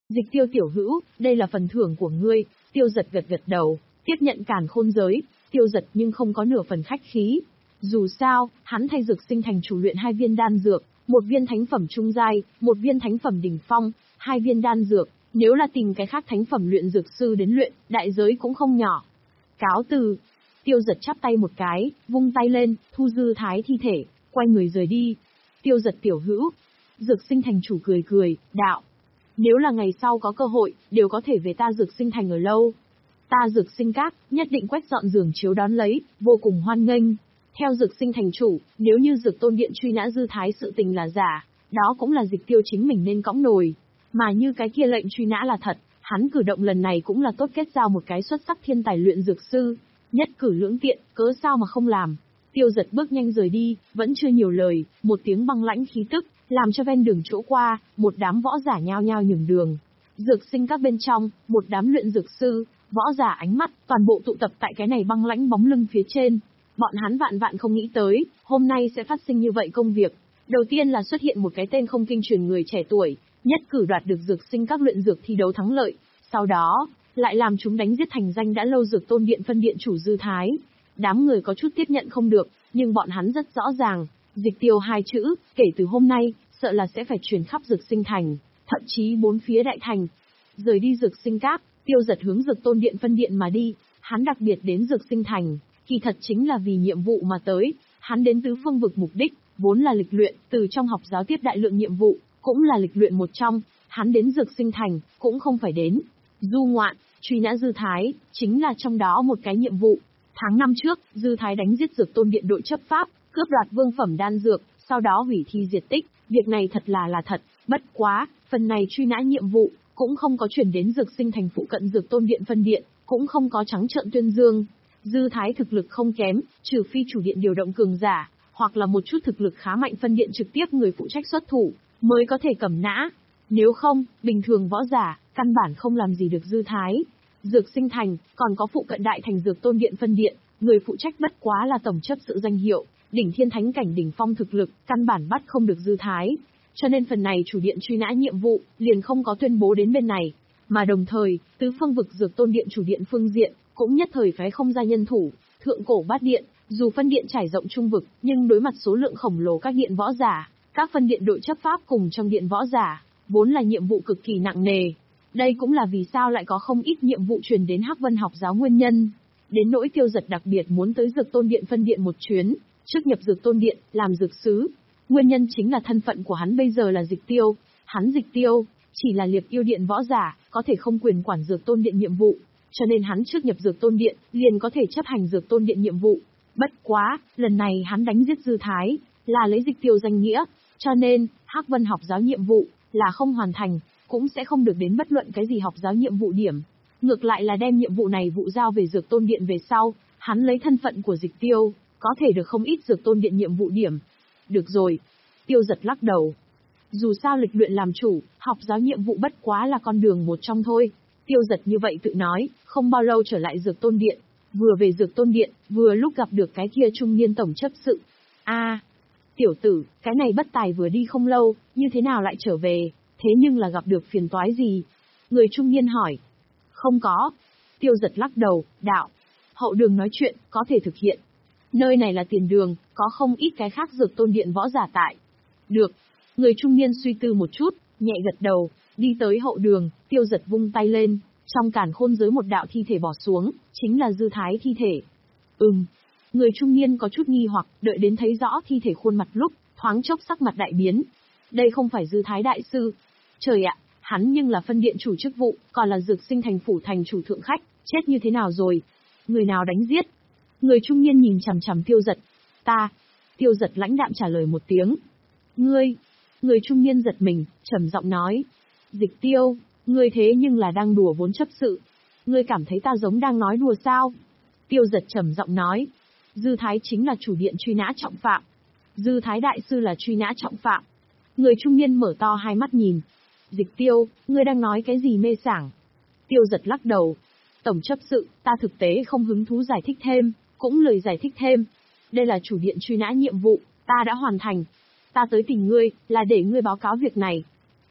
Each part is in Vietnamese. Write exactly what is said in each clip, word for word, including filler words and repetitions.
Dịch Tiêu tiểu hữu, đây là phần thưởng của ngươi. Tiêu Giật gật gật đầu, tiếp nhận càn khôn giới. Tiêu Giật nhưng không có nửa phần khách khí. Dù sao, hắn thay Dược Sinh Thành chủ luyện hai viên đan dược, một viên thánh phẩm trung giai, một viên thánh phẩm đỉnh phong, hai viên đan dược, nếu là tìm cái khác thánh phẩm luyện dược sư đến luyện, đại giới cũng không nhỏ. Cáo từ. Tiêu Giật chắp tay một cái, vung tay lên, thu Dư Thái thi thể, quay người rời đi. Tiêu Giật tiểu hữu. Dược Sinh Thành chủ cười cười, đạo. Nếu là ngày sau có cơ hội, đều có thể về ta Dược Sinh Thành ở lâu. Ta Dược Sinh Các, nhất định quét dọn giường chiếu đón lấy, vô cùng hoan nghênh. Theo Dược Sinh Thành chủ, nếu như Dược Tôn Điện truy nã Dư Thái sự tình là giả, đó cũng là Dịch Tiêu chính mình nên cõng nồi. Mà như cái kia lệnh truy nã là thật, hắn cử động lần này cũng là tốt kết giao một cái xuất sắc thiên tài luyện dược sư. Nhất cử lưỡng tiện, cớ sao mà không làm. Tiêu Giật bước nhanh rời đi, vẫn chưa nhiều lời, một tiếng băng lãnh khí tức, làm cho ven đường chỗ qua, một đám võ giả nhao nhao nhường đường. Dược Sinh Các bên trong, một đám luyện dược sư, võ giả ánh mắt, toàn bộ tụ tập tại cái này băng lãnh bóng lưng phía trên. Bọn hắn vạn vạn không nghĩ tới, hôm nay sẽ phát sinh như vậy công việc. Đầu tiên là xuất hiện một cái tên không kinh truyền người trẻ tuổi, nhất cử đoạt được Dược Sinh Các luyện dược thi đấu thắng lợi. Sau đó, lại làm chúng đánh giết thành danh đã lâu Dược Tôn Điện phân điện chủ Dư Thái. Đám người có chút tiếp nhận không được, nhưng bọn hắn rất rõ ràng, Dịch Tiêu hai chữ, kể từ hôm nay, sợ là sẽ phải truyền khắp Dược Sinh Thành, thậm chí bốn phía đại thành. Rời đi Dược Sinh Các, Tiêu Giật hướng Dược Tôn Điện phân điện mà đi, hắn đặc biệt đến Dược Sinh Thành, kỳ thật chính là vì nhiệm vụ mà tới. Hắn đến tứ phương vực mục đích, vốn là lịch luyện, từ trong học giáo tiếp đại lượng nhiệm vụ, cũng là lịch luyện một trong. Hắn đến Dược Sinh Thành, cũng không phải đến du ngoạn, truy nã Dư Thái, chính là trong đó một cái nhiệm vụ. Tháng năm trước, Dư Thái đánh giết Dược Tôn Điện đội chấp pháp, cướp đoạt vương phẩm đan dược, sau đó hủy thi diệt tích. Việc này thật là là thật, bất quá, phần này truy nã nhiệm vụ, cũng không có chuyển đến Dược Sinh Thành phụ cận Dược Tôn Điện phân điện, cũng không có trắng trợn tuyên dương. Dư Thái thực lực không kém, trừ phi chủ điện điều động cường giả, hoặc là một chút thực lực khá mạnh phân điện trực tiếp người phụ trách xuất thủ, mới có thể cầm nã. Nếu không, bình thường võ giả, căn bản không làm gì được Dư Thái. Dược Sinh Thành, còn có phụ cận đại thành Dược Tôn Điện phân điện, người phụ trách bất quá là tổng chấp sự danh hiệu, đỉnh thiên thánh cảnh đỉnh phong thực lực, căn bản bắt không được Dư Thái. Cho nên phần này chủ điện truy nã nhiệm vụ, liền không có tuyên bố đến bên này. Mà đồng thời, tứ phương vực Dược Tôn Điện chủ điện phương diện, cũng nhất thời phái không ra nhân thủ. Thượng cổ bát điện, dù phân điện trải rộng trung vực, nhưng đối mặt số lượng khổng lồ các điện võ giả, các phân điện đội chấp pháp cùng trong điện võ giả, vốn là nhiệm vụ cực kỳ nặng nề. Đây cũng là vì sao lại có không ít nhiệm vụ truyền đến Hắc Vân học giáo nguyên nhân. Đến nỗi Tiêu Giật đặc biệt muốn tới Dược Tôn Điện phân điện một chuyến, trước nhập Dược Tôn Điện, làm dược sứ. Nguyên nhân chính là thân phận của hắn bây giờ là Dịch Tiêu. Hắn Dịch Tiêu, chỉ là liệp yêu điện võ giả, có thể không quyền quản Dược Tôn Điện nhiệm vụ. Cho nên hắn trước nhập Dược Tôn Điện, liền có thể chấp hành Dược Tôn Điện nhiệm vụ. Bất quá, lần này hắn đánh giết Dư Thái, là lấy Dịch Tiêu danh nghĩa. Cho nên, Hắc Vân học giáo nhiệm vụ, là không hoàn thành, cũng sẽ không được đến bất luận cái gì học giáo nhiệm vụ điểm. Ngược lại là đem nhiệm vụ này vụ giao về Dược Tôn Điện về sau, hắn lấy thân phận của Dịch Tiêu, có thể được không ít Dược Tôn Điện nhiệm vụ điểm. Được rồi. Tiêu Giật lắc đầu. Dù sao lịch luyện làm chủ, học giáo nhiệm vụ bất quá là con đường một trong thôi. Tiêu Giật như vậy tự nói, không bao lâu trở lại Dược Tôn Điện. Vừa về Dược Tôn Điện, vừa lúc gặp được cái kia trung niên tổng chấp sự. A, tiểu tử, cái này bất tài vừa đi không lâu, như thế nào lại trở về, thế nhưng là gặp được phiền toái gì? Người trung niên hỏi. Không có. Tiêu Giật lắc đầu, đạo. Hậu đường nói chuyện, có thể thực hiện. Nơi này là tiền đường, có không ít cái khác Dược Tôn Điện võ giả tại. Được. Người trung niên suy tư một chút, nhẹ gật đầu, đi tới hậu đường, Tiêu Giật vung tay lên, trong càn khôn giới một đạo thi thể bỏ xuống, chính là Dư Thái thi thể. Ừm. Người trung niên có chút nghi hoặc, đợi đến thấy rõ thi thể khuôn mặt lúc, thoáng chốc sắc mặt đại biến. Đây không phải Dư Thái đại sư. Trời ạ, hắn nhưng là phân điện chủ chức vụ, còn là Dược Sinh Thành phủ thành chủ thượng khách, chết như thế nào rồi? Người nào đánh giết? Người trung niên nhìn chằm chằm Tiêu Giật. Ta. Tiêu Giật lãnh đạm trả lời một tiếng. Ngươi. Người trung niên giật mình, trầm giọng nói. Dịch Tiêu, ngươi thế nhưng là đang đùa vốn chấp sự. Ngươi cảm thấy ta giống đang nói đùa sao? Tiêu Giật trầm giọng nói. Dư Thái chính là chủ điện truy nã trọng phạm. Dư Thái đại sư là truy nã trọng phạm. Người trung niên mở to hai mắt nhìn. Dịch Tiêu, ngươi đang nói cái gì mê sảng? Tiêu Giật lắc đầu. Tổng chấp sự, ta thực tế không hứng thú giải thích thêm, cũng lời giải thích thêm. Đây là chủ điện truy nã nhiệm vụ, ta đã hoàn thành. Ta tới tìm ngươi, là để ngươi báo cáo việc này.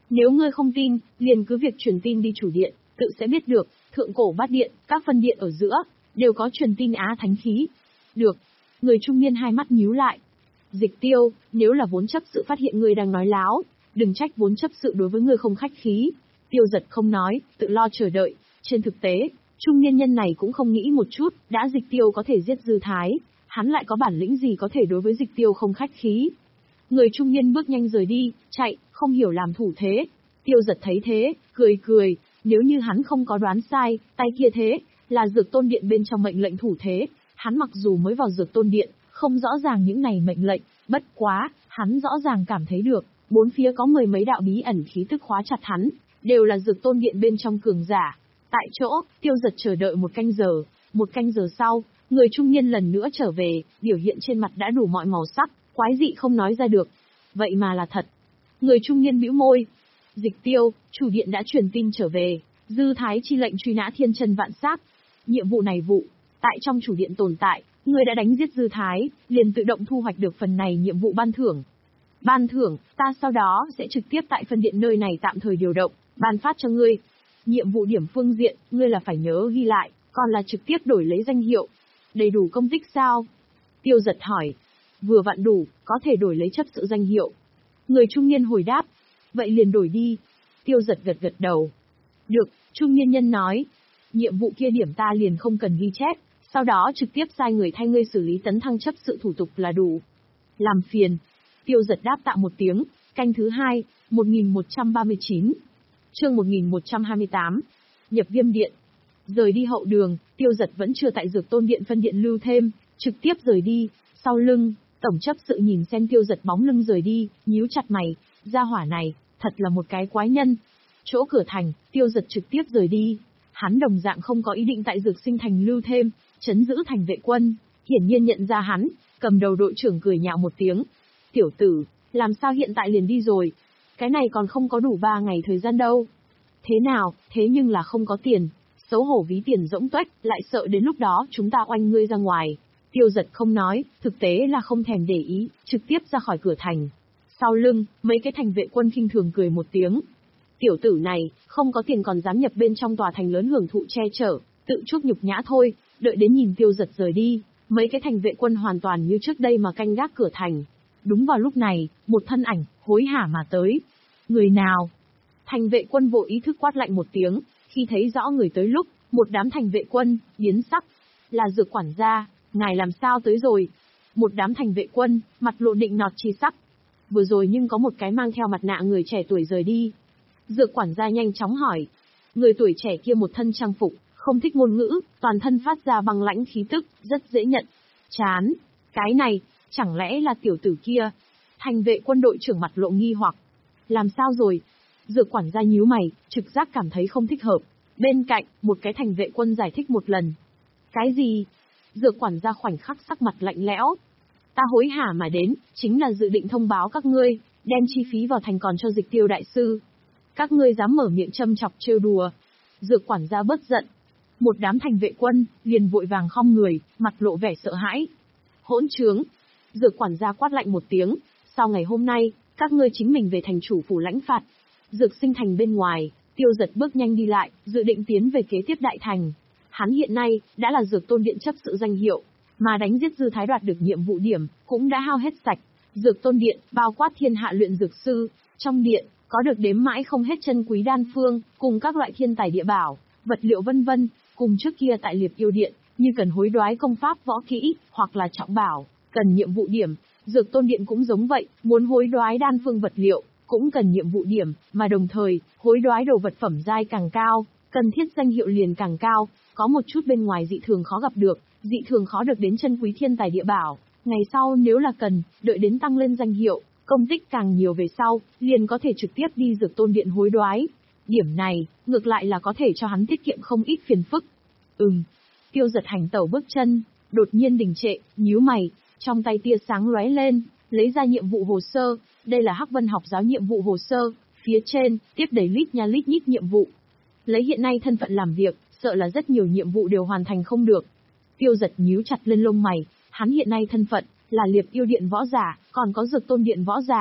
Nếu ngươi không tin, liền cứ việc truyền tin đi chủ điện, tự sẽ biết được, thượng cổ bát điện, các phân điện ở giữa, đều có truyền tin á thánh khí. Được. Người trung niên hai mắt nhíu lại. Dịch Tiêu, nếu là vốn chấp sự phát hiện ngươi đang nói láo, đừng trách vốn chấp sự đối với ngươi không khách khí. Tiêu Giật không nói, tự lo chờ đợi. Trên thực tế, trung niên nhân này cũng không nghĩ một chút, đã Dịch Tiêu có thể giết Dư Thái, hắn lại có bản lĩnh gì có thể đối với Dịch Tiêu không khách khí. Người trung niên bước nhanh rời đi, chạy, không hiểu làm thủ thế. Tiêu Giật thấy thế, cười cười, nếu như hắn không có đoán sai, tay kia thế, là Dược Tôn Điện bên trong mệnh lệnh thủ thế. Hắn mặc dù mới vào Dược Tôn Điện, không rõ ràng những này mệnh lệnh, bất quá, hắn rõ ràng cảm thấy được, bốn phía có mười mấy đạo bí ẩn khí tức khóa chặt hắn, đều là Dược Tôn Điện bên trong cường giả. Tại chỗ, Tiêu Giật chờ đợi một canh giờ, một canh giờ sau, người trung niên lần nữa trở về, biểu hiện trên mặt đã đủ mọi màu sắc, quái dị không nói ra được. Vậy mà là thật. Người trung niên bĩu môi. Dịch Tiêu, chủ điện đã truyền tin trở về, Dư Thái chi lệnh truy nã thiên chân vạn sát. Nhiệm vụ này vụ, tại trong chủ điện tồn tại, ngươi đã đánh giết Dư Thái, liền tự động thu hoạch được phần này nhiệm vụ ban thưởng. Ban thưởng, ta sau đó sẽ trực tiếp tại phân điện nơi này tạm thời điều động, ban phát cho ngươi. Nhiệm vụ điểm phương diện, ngươi là phải nhớ ghi lại, còn là trực tiếp đổi lấy danh hiệu. Đầy đủ công tích sao? Tiêu Giật hỏi. Vừa vặn đủ, có thể đổi lấy chấp sự danh hiệu. Người trung niên hồi đáp. Vậy liền đổi đi. Tiêu Giật gật gật đầu. Được, trung niên nhân nói. Nhiệm vụ kia điểm ta liền không cần ghi chép, sau đó trực tiếp sai người thay ngươi xử lý tấn thăng chấp sự thủ tục là đủ. Làm phiền. Tiêu Giật đáp tạ một tiếng. Canh thứ hai, một nghìn một trăm ba mươi chín. Chương một nghìn một trăm hai mươi tám. Nhập Viêm Điện. Rời đi hậu đường, Tiêu Giật vẫn chưa tại Dược Tôn Điện phân điện lưu thêm, trực tiếp rời đi. Sau lưng, tổng chấp sự nhìn xem Tiêu Giật bóng lưng rời đi, nhíu chặt mày, gia hỏa này, thật là một cái quái nhân. Chỗ cửa thành, Tiêu Giật trực tiếp rời đi. Hắn đồng dạng không có ý định tại Dược Sinh Thành lưu thêm, trấn giữ thành vệ quân. Hiển nhiên nhận ra hắn, cầm đầu đội trưởng cười nhạo một tiếng. Tiểu tử, làm sao hiện tại liền đi rồi? Cái này còn không có đủ ba ngày thời gian đâu. Thế nào, thế nhưng là không có tiền. Xấu hổ ví tiền rỗng tuếch, lại sợ đến lúc đó chúng ta oanh ngươi ra ngoài. Tiêu Giật không nói, thực tế là không thèm để ý, trực tiếp ra khỏi cửa thành. Sau lưng, mấy cái thành vệ quân khinh thường cười một tiếng. Tiểu tử này, không có tiền còn dám nhập bên trong tòa thành lớn hưởng thụ che chở, tự chuốc nhục nhã thôi, đợi đến nhìn Tiêu Giật rời đi, mấy cái thành vệ quân hoàn toàn như trước đây mà canh gác cửa thành. Đúng vào lúc này, một thân ảnh, hối hả mà tới. Người nào? Thành vệ quân vô ý thức quát lạnh một tiếng, khi thấy rõ người tới lúc, một đám thành vệ quân, biến sắc. Là Dược quản gia, ngài làm sao tới rồi? Một đám thành vệ quân, mặt lộ định nọt chi sắc. Vừa rồi nhưng có một cái mang theo mặt nạ người trẻ tuổi rời đi. Dược quản gia nhanh chóng hỏi. Người tuổi trẻ kia một thân trang phục, không thích ngôn ngữ, toàn thân phát ra băng lãnh khí tức, rất dễ nhận. Chán, cái này, chẳng lẽ là tiểu tử kia? Thành vệ quân đội trưởng mặt lộ nghi hoặc. Làm sao rồi? Dược quản gia nhíu mày, trực giác cảm thấy không thích hợp. Bên cạnh, một cái thành vệ quân giải thích một lần. Cái gì? Dược quản gia khoảnh khắc sắc mặt lạnh lẽo. Ta hối hả mà đến, chính là dự định thông báo các ngươi, đem chi phí vào thành còn cho Dịch Tiêu đại sư. Các ngươi dám mở miệng châm chọc trêu đùa. Dược quản gia bớt giận. Một đám thành vệ quân, liền vội vàng khom người, mặt lộ vẻ sợ hãi. Hỗn trướng. Dược quản gia quát lạnh một tiếng, sau ngày hôm nay, các ngươi chính mình về thành chủ phủ lãnh phạt. Dược Sinh Thành bên ngoài, Tiêu Giật bước nhanh đi lại, dự định tiến về kế tiếp đại thành. Hắn hiện nay, đã là Dược Tôn Điện chấp sự danh hiệu, mà đánh giết Dư Thái đoạt được nhiệm vụ điểm, cũng đã hao hết sạch. Dược Tôn Điện, bao quát thiên hạ luyện dược sư, trong điện, có được đếm mãi không hết chân quý đan phương, cùng các loại thiên tài địa bảo, vật liệu vân vân, cùng trước kia tại Liệp Yêu Điện, như cần hối đoái công pháp võ kỹ, hoặc là trọng bảo, cần nhiệm vụ điểm. Dược Tôn Điện cũng giống vậy, muốn hối đoái đan phương vật liệu, cũng cần nhiệm vụ điểm, mà đồng thời, hối đoái đồ vật phẩm giai càng cao, cần thiết danh hiệu liền càng cao, có một chút bên ngoài dị thường khó gặp được, dị thường khó được đến chân quý thiên tài địa bảo. Ngày sau nếu là cần, đợi đến tăng lên danh hiệu, công tích càng nhiều về sau, liền có thể trực tiếp đi Dược Tôn Điện hối đoái. Điểm này, ngược lại là có thể cho hắn tiết kiệm không ít phiền phức. Ừm. Tiêu Giật hành tẩu bước chân, đột nhiên đình trệ, nhíu mày, trong tay tia sáng lóe lên, lấy ra nhiệm vụ hồ sơ, đây là Hắc Vân học giáo nhiệm vụ hồ sơ, phía trên, tiếp đầy lít nha lít nhít nhiệm vụ. Lấy hiện nay thân phận làm việc, sợ là rất nhiều nhiệm vụ đều hoàn thành không được. Tiêu Giật nhíu chặt lên lông mày, hắn hiện nay thân phận, là Liệp Yêu Điện võ giả, còn có Dược Tôn Điện võ giả.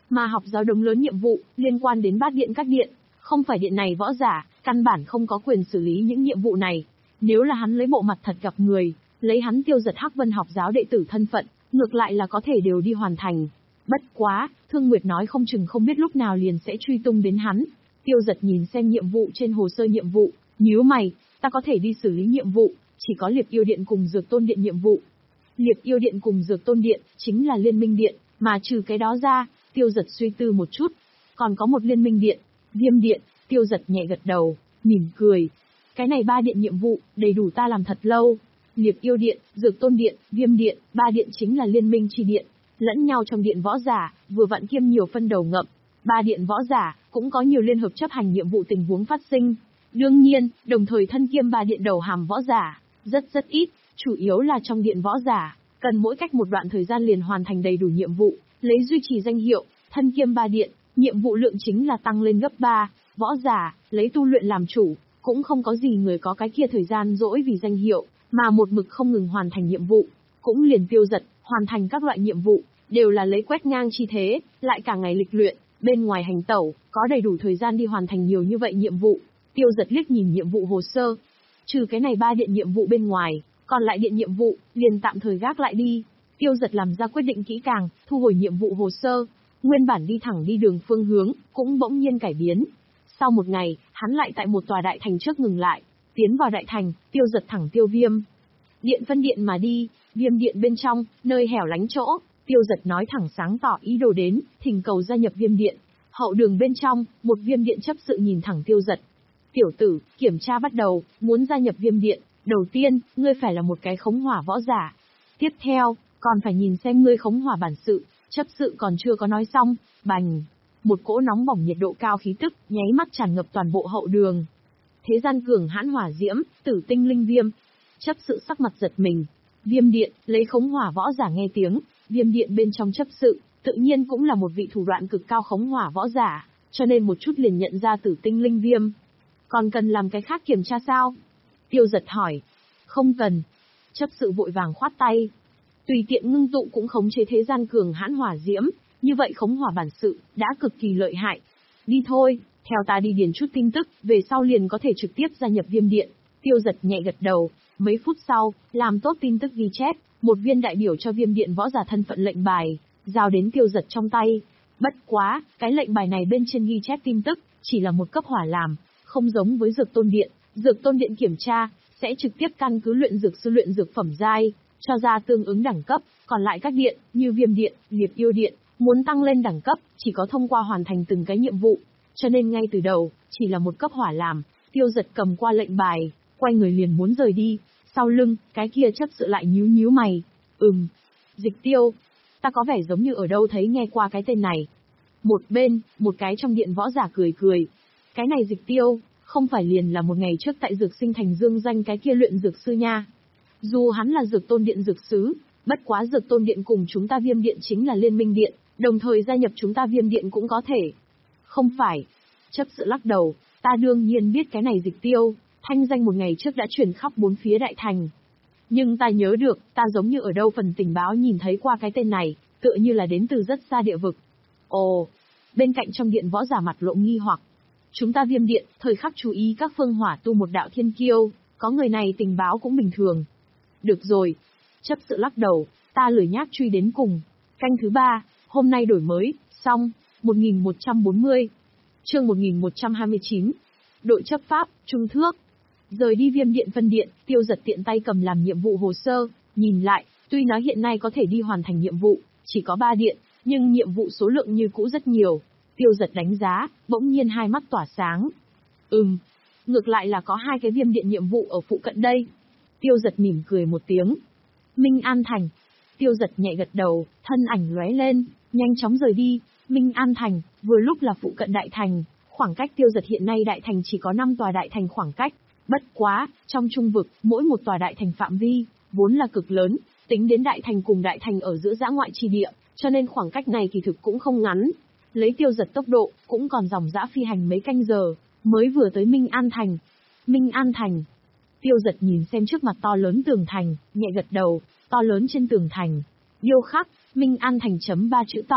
Mà học giáo đống lớn nhiệm vụ, liên quan đến bát điện các điện, không phải điện này võ giả, căn bản không có quyền xử lý những nhiệm vụ này. Nếu là hắn lấy bộ mặt thật gặp người, lấy hắn Tiêu Giật Hắc Vân học giáo đệ tử thân phận, ngược lại là có thể đều đi hoàn thành. Bất quá, Thương Nguyệt nói không chừng không biết lúc nào liền sẽ truy tung đến hắn. Tiêu Giật nhìn xem nhiệm vụ trên hồ sơ nhiệm vụ, nhíu mày, ta có thể đi xử lý nhiệm vụ, chỉ có Liệp Yêu Điện cùng Dược Tôn Điện nhiệm vụ. Liệp Yêu Điện cùng Dược Tôn Điện, chính là liên minh điện, mà trừ cái đó ra, Tiêu Giật suy tư một chút. Còn có một liên minh điện, Viêm Điện, Tiêu Giật nhẹ gật đầu, mỉm cười. Cái này ba điện nhiệm vụ, đầy đủ ta làm thật lâu. Liệp Yêu Điện, Dược Tôn Điện, Viêm Điện, ba điện chính là liên minh chi điện, lẫn nhau trong điện võ giả, vừa vặn kiêm nhiều phân đầu ngậm. Ba điện võ giả, cũng có nhiều liên hợp chấp hành nhiệm vụ tình huống phát sinh. Đương nhiên, đồng thời thân kiêm ba điện đầu hàm võ giả, rất rất ít, chủ yếu là trong điện võ giả, cần mỗi cách một đoạn thời gian liền hoàn thành đầy đủ nhiệm vụ, lấy duy trì danh hiệu, thân kiêm ba điện, nhiệm vụ lượng chính là tăng lên gấp ba, võ giả, lấy tu luyện làm chủ, cũng không có gì người có cái kia thời gian dỗi vì danh hiệu, mà một mực không ngừng hoàn thành nhiệm vụ, cũng liền Tiêu Giật, hoàn thành các loại nhiệm vụ, đều là lấy quét ngang chi thế, lại cả ngày lịch luyện, bên ngoài hành tẩu, có đầy đủ thời gian đi hoàn thành nhiều như vậy nhiệm vụ. Tiêu Giật liếc nhìn nhiệm vụ hồ sơ, trừ cái này ba điện nhiệm vụ bên ngoài, còn lại điện nhiệm vụ, liền tạm thời gác lại đi. Tiêu Giật làm ra quyết định kỹ càng, thu hồi nhiệm vụ hồ sơ, nguyên bản đi thẳng đi đường phương hướng, cũng bỗng nhiên cải biến. Sau một ngày, hắn lại tại một tòa đại thành trước ngừng lại, tiến vào đại thành, Tiêu Giật thẳng Tiêu Viêm Điện phân điện mà đi. Viêm Điện bên trong, nơi hẻo lánh chỗ, Tiêu Giật nói thẳng sáng tỏ ý đồ đến, thỉnh cầu gia nhập Viêm Điện. Hậu đường bên trong, một Viêm Điện chấp sự nhìn thẳng Tiêu Giật. Tiểu tử, kiểm tra bắt đầu, muốn gia nhập Viêm Điện, đầu tiên, ngươi phải là một cái khống hỏa võ giả. Tiếp theo, còn phải nhìn xem ngươi khống hỏa bản sự. Chấp sự còn chưa có nói xong, bành, một cỗ nóng bỏng nhiệt độ cao khí tức, nháy mắt tràn ngập toàn bộ hậu đường. Thế gian cường hãn hỏa diễm, tử tinh linh viêm. Chấp sự sắc mặt giật mình. Viêm Điện, lấy khống hỏa võ giả nghe tiếng, Viêm Điện bên trong chấp sự, tự nhiên cũng là một vị thủ đoạn cực cao khống hỏa võ giả, cho nên một chút liền nhận ra tử tinh linh viêm. Còn cần làm cái khác kiểm tra sao? Tiêu Giật hỏi. Không cần. Chấp sự vội vàng khoát tay. Tùy tiện ngưng tụ cũng khống chế thế gian cường hãn hỏa diễm, như vậy khống hỏa bản sự, đã cực kỳ lợi hại. Đi thôi, theo ta đi điền chút tin tức, về sau liền có thể trực tiếp gia nhập Viêm Điện. Tiêu Giật nhẹ gật đầu, mấy phút sau, làm tốt tin tức ghi chép, một viên đại biểu cho Viêm Điện võ giả thân phận lệnh bài, giao đến Tiêu Giật trong tay. Bất quá, cái lệnh bài này bên trên ghi chép tin tức, chỉ là một cấp hỏa làm, không giống với Dược Tôn Điện. Dược Tôn Điện kiểm tra, sẽ trực tiếp căn cứ luyện dược sư luyện dược phẩm giai, cho ra tương ứng đẳng cấp, còn lại các điện, như Viêm Điện, Liệp Yêu Điện, muốn tăng lên đẳng cấp, chỉ có thông qua hoàn thành từng cái nhiệm vụ, cho nên ngay từ đầu, chỉ là một cấp hỏa làm. Tiêu Giật cầm qua lệnh bài, quay người liền muốn rời đi, sau lưng, cái kia chấp sự lại nhíu nhíu mày. Ừm, Dịch Tiêu, ta có vẻ giống như ở đâu thấy nghe qua cái tên này. Một bên, một cái trong điện võ giả cười cười. Cái này Dịch Tiêu, không phải liền là một ngày trước tại Dược Sinh Thành dương danh cái kia luyện dược sư nha. Dù hắn là Dược Tôn Điện dược sứ, bất quá Dược Tôn Điện cùng chúng ta Viêm Điện chính là liên minh điện, đồng thời gia nhập chúng ta Viêm Điện cũng có thể. Không phải. Chấp sự lắc đầu, ta đương nhiên biết cái này Dịch Tiêu, thanh danh một ngày trước đã truyền khắp bốn phía đại thành. Nhưng ta nhớ được, ta giống như ở đâu phần tình báo nhìn thấy qua cái tên này, tựa như là đến từ rất xa địa vực. Ồ, bên cạnh trong điện võ giả mặt lộ nghi hoặc. Chúng ta Viêm Điện, thời khắc chú ý các phương hỏa tu một đạo thiên kiêu, có người này tình báo cũng bình thường. Được rồi. Chấp sự lắc đầu, ta lười nhác truy đến cùng. Canh thứ ba, hôm nay đổi mới, xong, một nghìn một trăm bốn mươi. Chương một nghìn một trăm hai mươi chín. Đội chấp pháp, trung thước. Rời đi Viêm Điện phân điện, Tiêu Giật tiện tay cầm làm nhiệm vụ hồ sơ, nhìn lại, tuy nói hiện nay có thể đi hoàn thành nhiệm vụ, chỉ có ba điện, nhưng nhiệm vụ số lượng như cũ rất nhiều. Tiêu Giật đánh giá, bỗng nhiên hai mắt tỏa sáng. Ừm, ngược lại là có hai cái Viêm Điện nhiệm vụ ở phụ cận đây. Tiêu Giật mỉm cười một tiếng. Minh An Thành. Tiêu Giật nhẹ gật đầu, thân ảnh lóe lên, nhanh chóng rời đi. Minh An Thành, vừa lúc là phụ cận đại thành, khoảng cách Tiêu Giật hiện nay đại thành chỉ có năm tòa đại thành khoảng cách. Bất quá, trong trung vực, mỗi một tòa đại thành phạm vi, vốn là cực lớn, tính đến đại thành cùng đại thành ở giữa dã ngoại chi địa, cho nên khoảng cách này kỳ thực cũng không ngắn. Lấy Tiêu Giật tốc độ, cũng còn dòng dã phi hành mấy canh giờ, mới vừa tới Minh An Thành. Minh An Thành. Tiêu Giật nhìn xem trước mặt to lớn tường thành, nhẹ gật đầu, to lớn trên tường thành. Điêu khắc, Minh An Thành chấm ba chữ to,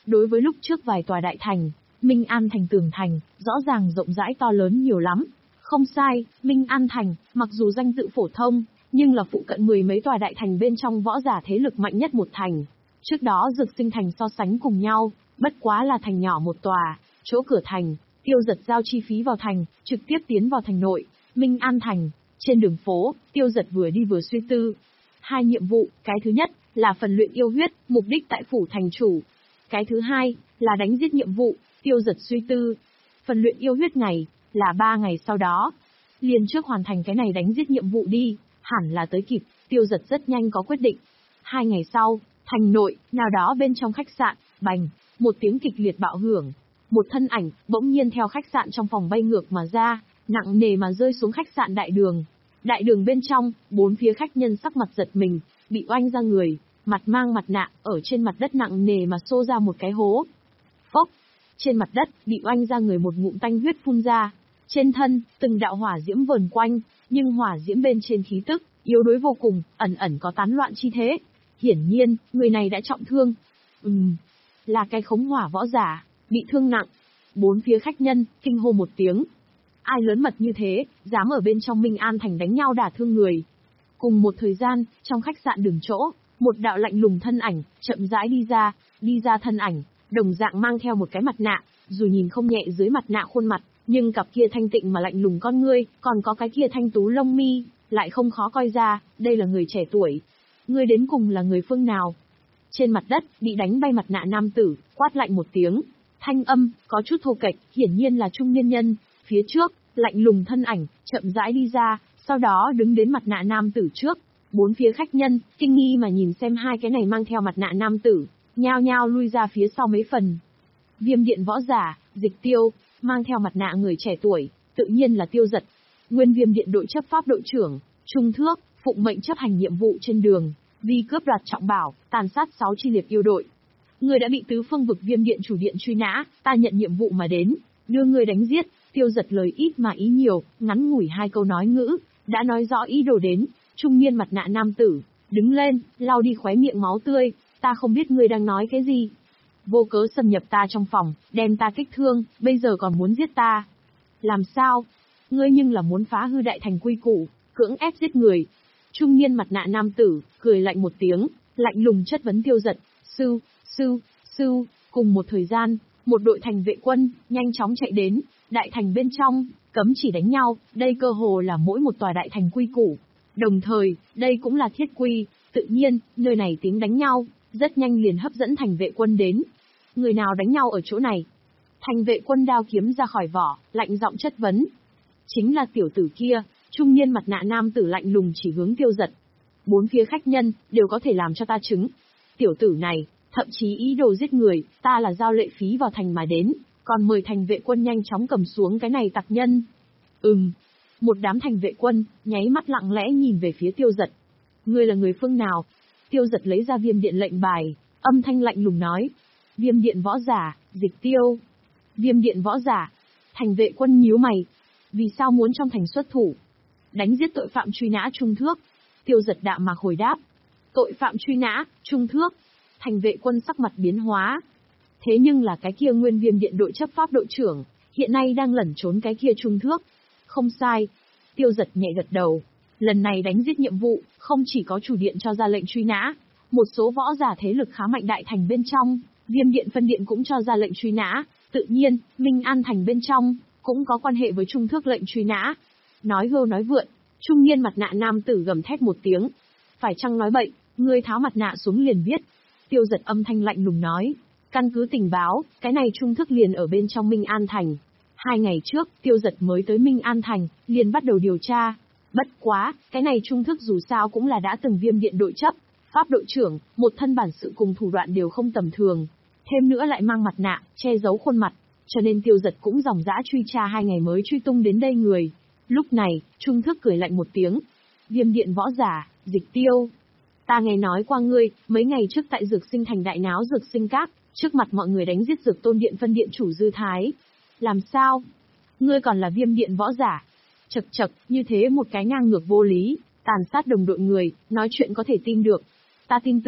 Đối với lúc trước vài tòa đại thành, Minh An thành tường thành, rõ ràng rộng rãi to lớn nhiều lắm. Không sai, Minh An thành, mặc dù danh tự phổ thông, nhưng là phụ cận mười mấy tòa đại thành bên trong võ giả thế lực mạnh nhất một thành. Trước đó Dực Sinh thành so sánh cùng nhau, bất quá là thành nhỏ một tòa, chỗ cửa thành, Tiêu Dật giao chi phí vào thành, trực tiếp tiến vào thành nội, Minh An thành. Trên đường phố, Tiêu Dật vừa đi vừa suy tư. Hai nhiệm vụ, cái thứ nhất là phần luyện yêu huyết, mục đích tại phủ thành chủ. Cái thứ hai là đánh giết nhiệm vụ, Tiêu Dật suy tư. Phần luyện yêu huyết này là ba ngày sau đó. Liền trước hoàn thành cái này đánh giết nhiệm vụ đi, hẳn là tới kịp, Tiêu Dật rất nhanh có quyết định. Hai ngày sau, thành nội, nào đó bên trong khách sạn, bành, một tiếng kịch liệt bạo hưởng. Một thân ảnh, bỗng nhiên theo khách sạn trong phòng bay ngược mà ra, nặng nề mà rơi xuống khách sạn đại đường. Đại đường bên trong, bốn phía khách nhân sắc mặt giật mình, bị oanh ra người, mặt mang mặt nạ, ở trên mặt đất nặng nề mà xô ra một cái hố. Phốc, trên mặt đất, bị oanh ra người một ngụm tanh huyết phun ra. Trên thân, từng đạo hỏa diễm vờn quanh, nhưng hỏa diễm bên trên khí tức, yếu đuối vô cùng, ẩn ẩn có tán loạn chi thế. Hiển nhiên, người này đã trọng thương. Ừm, là cái khống hỏa võ giả, bị thương nặng. Bốn phía khách nhân, kinh hô một tiếng. Ai lớn mật như thế, dám ở bên trong Minh An thành đánh nhau đả thương người. Cùng một thời gian, trong khách sạn đường chỗ, một đạo lạnh lùng thân ảnh, chậm rãi đi ra, đi ra thân ảnh, đồng dạng mang theo một cái mặt nạ, dù nhìn không nhẹ dưới mặt nạ khuôn mặt, nhưng cặp kia thanh tịnh mà lạnh lùng con ngươi, còn có cái kia thanh tú lông mi, lại không khó coi ra, đây là người trẻ tuổi. Ngươi đến cùng là người phương nào? Trên mặt đất, bị đánh bay mặt nạ nam tử, quát lạnh một tiếng. Thanh âm, có chút thô kệch, hiển nhiên là trung niên nhân. Phía trước, lạnh lùng thân ảnh, chậm rãi đi ra, sau đó đứng đến mặt nạ nam tử trước. Bốn phía khách nhân, kinh nghi mà nhìn xem hai cái này mang theo mặt nạ nam tử, nhao nhao lui ra phía sau mấy phần. Viêm điện võ giả, Dịch Tiêu, mang theo mặt nạ người trẻ tuổi, tự nhiên là Tiêu Dật. Nguyên Viêm điện đội chấp pháp đội trưởng, Trung Thước, phụng mệnh chấp hành nhiệm vụ trên đường, vì cướp đoạt trọng bảo, tàn sát sáu chi liệt yêu đội. Người đã bị tứ phương vực Viêm điện chủ điện truy nã, ta nhận nhiệm vụ mà đến, đưa người đánh giết. Tiêu Dật lời ít mà ý nhiều, ngắn ngủi hai câu nói ngữ, đã nói rõ ý đồ đến. Trung niên mặt nạ nam tử, đứng lên, lau đi khóe miệng máu tươi, ta không biết ngươi đang nói cái gì. Vô cớ xâm nhập ta trong phòng, đem ta kích thương, bây giờ còn muốn giết ta. Làm sao? Ngươi nhưng là muốn phá hư đại thành quy củ, cưỡng ép giết người. Trung niên mặt nạ nam tử, cười lạnh một tiếng, lạnh lùng chất vấn Tiêu Dật. Sư, sư, sư, cùng một thời gian, một đội thành vệ quân, nhanh chóng chạy đến, đại thành bên trong, cấm chỉ đánh nhau, đây cơ hồ là mỗi một tòa đại thành quy củ. Đồng thời, đây cũng là thiết quy, tự nhiên, nơi này tiếng đánh nhau, rất nhanh liền hấp dẫn thành vệ quân đến. Người nào đánh nhau ở chỗ này? Thành vệ quân đao kiếm ra khỏi vỏ, lạnh giọng chất vấn. Chính là tiểu tử kia, trung niên mặt nạ nam tử lạnh lùng chỉ hướng Tiêu Dật. Bốn phía khách nhân, đều có thể làm cho ta chứng. Tiểu tử này, thậm chí ý đồ giết người, ta là giao lệ phí vào thành mà đến, còn mời thành vệ quân nhanh chóng cầm xuống cái này tặc nhân. Ừm. Một đám thành vệ quân, nháy mắt lặng lẽ nhìn về phía Tiêu Dật. Ngươi là người phương nào? Tiêu Dật lấy ra viêm điện lệnh bài, âm thanh lạnh lùng nói. Viêm điện võ giả, Dịch Tiêu. Viêm điện võ giả. Thành vệ quân nhíu mày. Vì sao muốn trong thành xuất thủ? Đánh giết tội phạm truy nã Trung Thước. Tiêu Dật đạm mạc hồi đáp. Tội phạm truy nã, Trung Thước. Thành vệ quân sắc mặt biến hóa. Thế nhưng là cái kia nguyên viêm điện đội chấp pháp đội trưởng, hiện nay đang lẩn trốn cái kia Trung Thước. Không sai. Tiêu Dật nhẹ gật đầu. Lần này đánh giết nhiệm vụ, không chỉ có chủ điện cho ra lệnh truy nã, một số võ giả thế lực khá mạnh đại thành bên trong, Viêm điện phân điện cũng cho ra lệnh truy nã, tự nhiên, Minh An thành bên trong, cũng có quan hệ với Trung Thước lệnh truy nã. Nói gâu nói vượn, trung niên mặt nạ nam tử gầm thét một tiếng. Phải chăng nói bậy, ngươi tháo mặt nạ xuống liền biết. Tiêu Dật âm thanh lạnh lùng nói. Căn cứ tình báo, cái này Trung Thước liền ở bên trong Minh An thành. Hai ngày trước, Tiêu Dật mới tới Minh An thành, liền bắt đầu điều tra. Bất quá, cái này Trung Thước dù sao cũng là đã từng Viêm điện đội chấp, pháp đội trưởng, một thân bản sự cùng thủ đoạn đều không tầm thường. Thêm nữa lại mang mặt nạ, che giấu khuôn mặt, cho nên Tiêu Dật cũng dòng dã truy tra hai ngày mới truy tung đến đây người. Lúc này, Trung Thước cười lạnh một tiếng. Viêm điện võ giả, Dịch Tiêu. Ta nghe nói qua ngươi, mấy ngày trước tại Dược Sinh thành đại náo Dược Sinh các, trước mặt mọi người đánh giết Dược Tôn điện phân điện chủ Dư Thái. Làm sao? Ngươi còn là Viêm điện võ giả? Chậc chậc, như thế một cái ngang ngược vô lý, tàn sát đồng đội người, nói chuyện có thể tin được. Ta tin tưởng,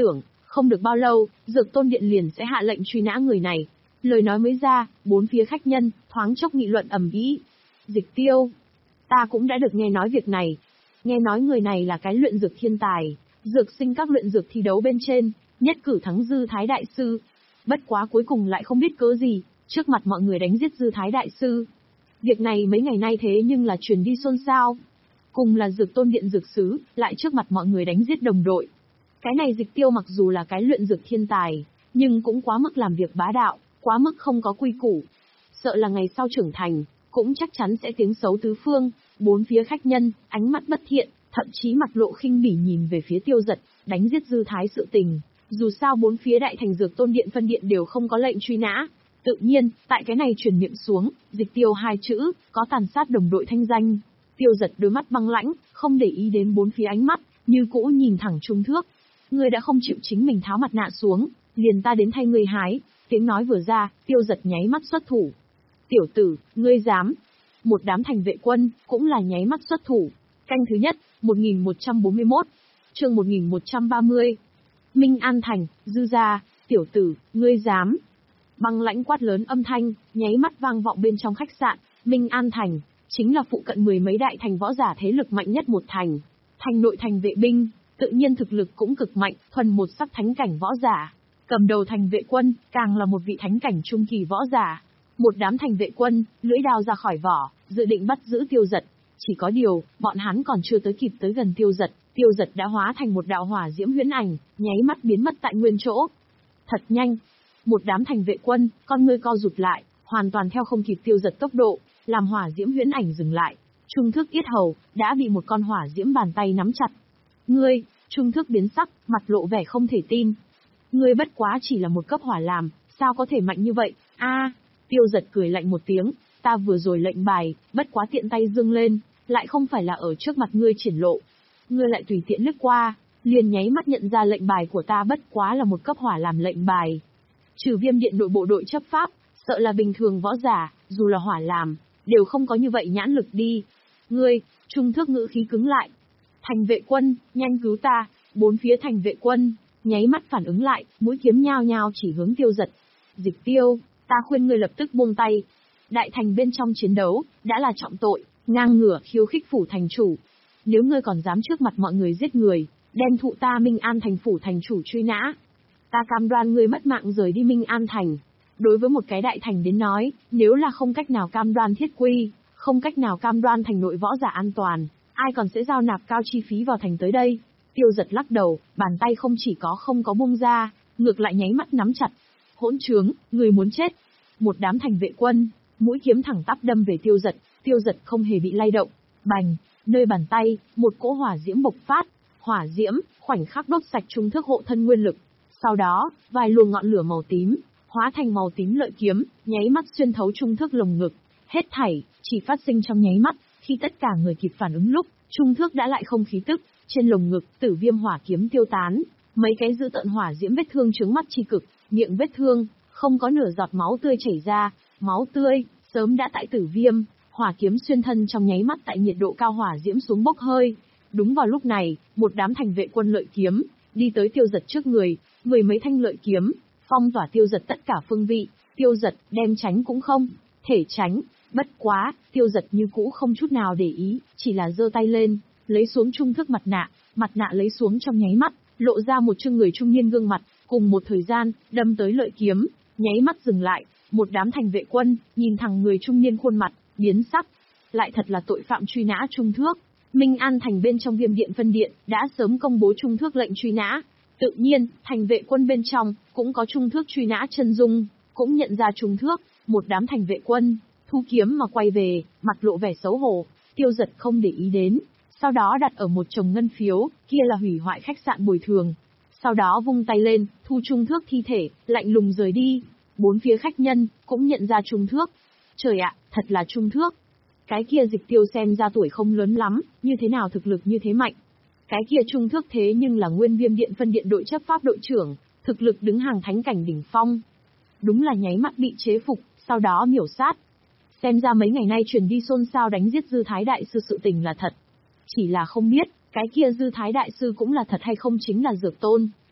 Không được bao lâu, Dược Tôn Điện liền sẽ hạ lệnh truy nã người này. Lời nói mới ra, bốn phía khách nhân, thoáng chốc nghị luận ầm ĩ. Dịch Tiêu, ta cũng đã được nghe nói việc này. Nghe nói người này là cái luyện dược thiên tài, dược sinh các luyện dược thi đấu bên trên, nhất cử thắng Dư Thái Đại Sư. Bất quá cuối cùng lại không biết cớ gì, trước mặt mọi người đánh giết Dư Thái Đại Sư. Việc này mấy ngày nay thế nhưng là truyền đi xôn xao. Cùng là Dược Tôn Điện dược sứ, lại trước mặt mọi người đánh giết đồng đội. Cái này Dịch Tiêu mặc dù là cái luyện dược thiên tài, nhưng cũng quá mức làm việc bá đạo, quá mức không có quy củ. Sợ là ngày sau trưởng thành, cũng chắc chắn sẽ tiếng xấu tứ phương. Bốn phía khách nhân, ánh mắt bất thiện, thậm chí mặt lộ khinh bỉ nhìn về phía Tiêu Giật, đánh giết Dư Thái sự tình. Dù sao bốn phía đại thành Dược Tôn Điện phân điện đều không có lệnh truy nã. Tự nhiên, tại cái này truyền miệng xuống, Dịch Tiêu hai chữ, có tàn sát đồng đội thanh danh. Tiêu Giật đôi mắt băng lãnh, không để ý đến bốn phía ánh mắt, như cũ nhìn thẳng Trung Thước. Ngươi đã không chịu chính mình tháo mặt nạ xuống, liền ta đến thay ngươi hái. Tiếng nói vừa ra, Tiêu Giật nháy mắt xuất thủ. Tiểu tử, ngươi dám. Một đám thành vệ quân, cũng là nháy mắt xuất thủ. Canh thứ nhất, một nghìn một trăm bốn mươi mốt. Chương một nghìn một trăm ba mươi. Minh An Thành, Dư gia, tiểu tử, ngươi dám. Băng lãnh quát lớn âm thanh, nháy mắt vang vọng bên trong khách sạn. Minh An Thành, chính là phụ cận mười mấy đại thành võ giả thế lực mạnh nhất một thành. Thành nội thành vệ binh, tự nhiên thực lực cũng cực mạnh, thuần một sắc thánh cảnh võ giả. Cầm đầu thành vệ quân, càng là một vị thánh cảnh trung kỳ võ giả. Một đám thành vệ quân, lưỡi đao ra khỏi vỏ, dự định bắt giữ Tiêu Giật. Chỉ có điều, bọn hắn còn chưa tới kịp tới gần Tiêu Giật, Tiêu Giật đã hóa thành một đạo hỏa diễm huyễn ảnh, nháy mắt biến mất tại nguyên chỗ. Thật nhanh. Một đám thành vệ quân, con ngươi co rụt lại, hoàn toàn theo không kịp Tiêu Giật tốc độ, làm hỏa diễm huyễn ảnh dừng lại. Trung Thước yết hầu, đã bị một con hỏa diễm bàn tay nắm chặt. Ngươi, Trung Thước biến sắc, mặt lộ vẻ không thể tin. Ngươi bất quá chỉ là một cấp hỏa làm, sao có thể mạnh như vậy, a Tiêu Giật cười lạnh một tiếng, ta vừa rồi lệnh bài, bất quá tiện tay dâng lên, lại không phải là ở trước mặt ngươi triển lộ. Ngươi lại tùy tiện lướt qua, liền nháy mắt nhận ra lệnh bài của ta bất quá là một cấp hỏa làm lệnh bài. Trừ Viêm Điện nội bộ đội chấp pháp, sợ là bình thường võ giả, dù là hỏa làm, đều không có như vậy nhãn lực đi. Ngươi, Trung Thước ngữ khí cứng lại. Thành vệ quân, nhanh cứu ta, bốn phía thành vệ quân, nháy mắt phản ứng lại, mũi kiếm nhao nhao chỉ hướng Tiêu Giật. Dịch Tiêu, ta khuyên ngươi lập tức buông tay. Đại thành bên trong chiến đấu, đã là trọng tội, ngang ngửa khiêu khích phủ thành chủ. Nếu ngươi còn dám trước mặt mọi người giết người, đem thụ ta Minh An Thành phủ thành chủ truy nã, ta cam đoan ngươi mất mạng rời đi Minh An Thành. Đối với một cái đại thành đến nói, nếu là không cách nào cam đoan thiết quy, không cách nào cam đoan thành nội võ giả an toàn, ai còn sẽ giao nạp cao chi phí vào thành tới đây? Tiêu Giật lắc đầu, bàn tay không chỉ có không có buông ra, ngược lại nháy mắt nắm chặt. Hỗn trướng, người muốn chết. Một đám thành vệ quân, mũi kiếm thẳng tắp đâm về Tiêu Giật, Tiêu Giật không hề bị lay động. Bành, nơi bàn tay, một cỗ hỏa diễm bộc phát, hỏa diễm, khoảnh khắc đốt sạch Trung Thước hộ thân nguyên lực. Sau đó, vài luồng ngọn lửa màu tím, hóa thành màu tím lợi kiếm, nháy mắt xuyên thấu Trung Thước lồng ngực. Hết thảy, chỉ phát sinh trong nháy mắt, khi tất cả người kịp phản ứng lúc, Trung Thước đã lại không khí tức, trên lồng ngực, tử viêm hỏa kiếm tiêu tán, mấy cái dữ tợn hỏa diễm vết thương chướng mắt chi cực, miệng vết thương, không có nửa giọt máu tươi chảy ra, máu tươi, sớm đã tại tử viêm, hỏa kiếm xuyên thân trong nháy mắt tại nhiệt độ cao hỏa diễm xuống bốc hơi. Đúng vào lúc này, một đám thành vệ quân lợi kiếm, đi tới Tiêu Giật trước người, mười mấy thanh lợi kiếm, phong tỏa Tiêu Giật tất cả phương vị, Tiêu Giật đem tránh cũng không thể tránh, bất quá, Tiêu Giật như cũ không chút nào để ý, chỉ là giơ tay lên, lấy xuống Trung Thước mặt nạ, mặt nạ lấy xuống trong nháy mắt, lộ ra một trương người trung niên gương mặt, cùng một thời gian, đâm tới lợi kiếm, nháy mắt dừng lại, một đám thành vệ quân, nhìn thẳng người trung niên khuôn mặt, biến sắc, lại thật là tội phạm truy nã Trung Thước. Minh An Thành bên trong Viêm Điện phân điện, đã sớm công bố Trung Thước lệnh truy nã. Tự nhiên, thành vệ quân bên trong, cũng có Trung Thước truy nã chân dung, cũng nhận ra Trung Thước, một đám thành vệ quân, thu kiếm mà quay về, mặt lộ vẻ xấu hổ, Tiêu Giật không để ý đến, sau đó đặt ở một chồng ngân phiếu, kia là hủy hoại khách sạn bồi thường. Sau đó vung tay lên, thu Trung Thước thi thể, lạnh lùng rời đi. Bốn phía khách nhân, cũng nhận ra Trung Thước. Trời ạ, thật là Trung Thước. Cái kia Dịch Tiêu xem ra tuổi không lớn lắm, như thế nào thực lực như thế mạnh. Cái kia Trung Thước thế nhưng là nguyên Viêm Điện phân điện đội chấp pháp đội trưởng, thực lực đứng hàng thánh cảnh đỉnh phong. Đúng là nháy mắt bị chế phục, sau đó miểu sát. Xem ra mấy ngày nay truyền đi xôn xao đánh giết Dư Thái Đại Sư sự tình là thật. Chỉ là không biết, cái kia Dư Thái Đại Sư cũng là thật hay không chính là Dược Tôn.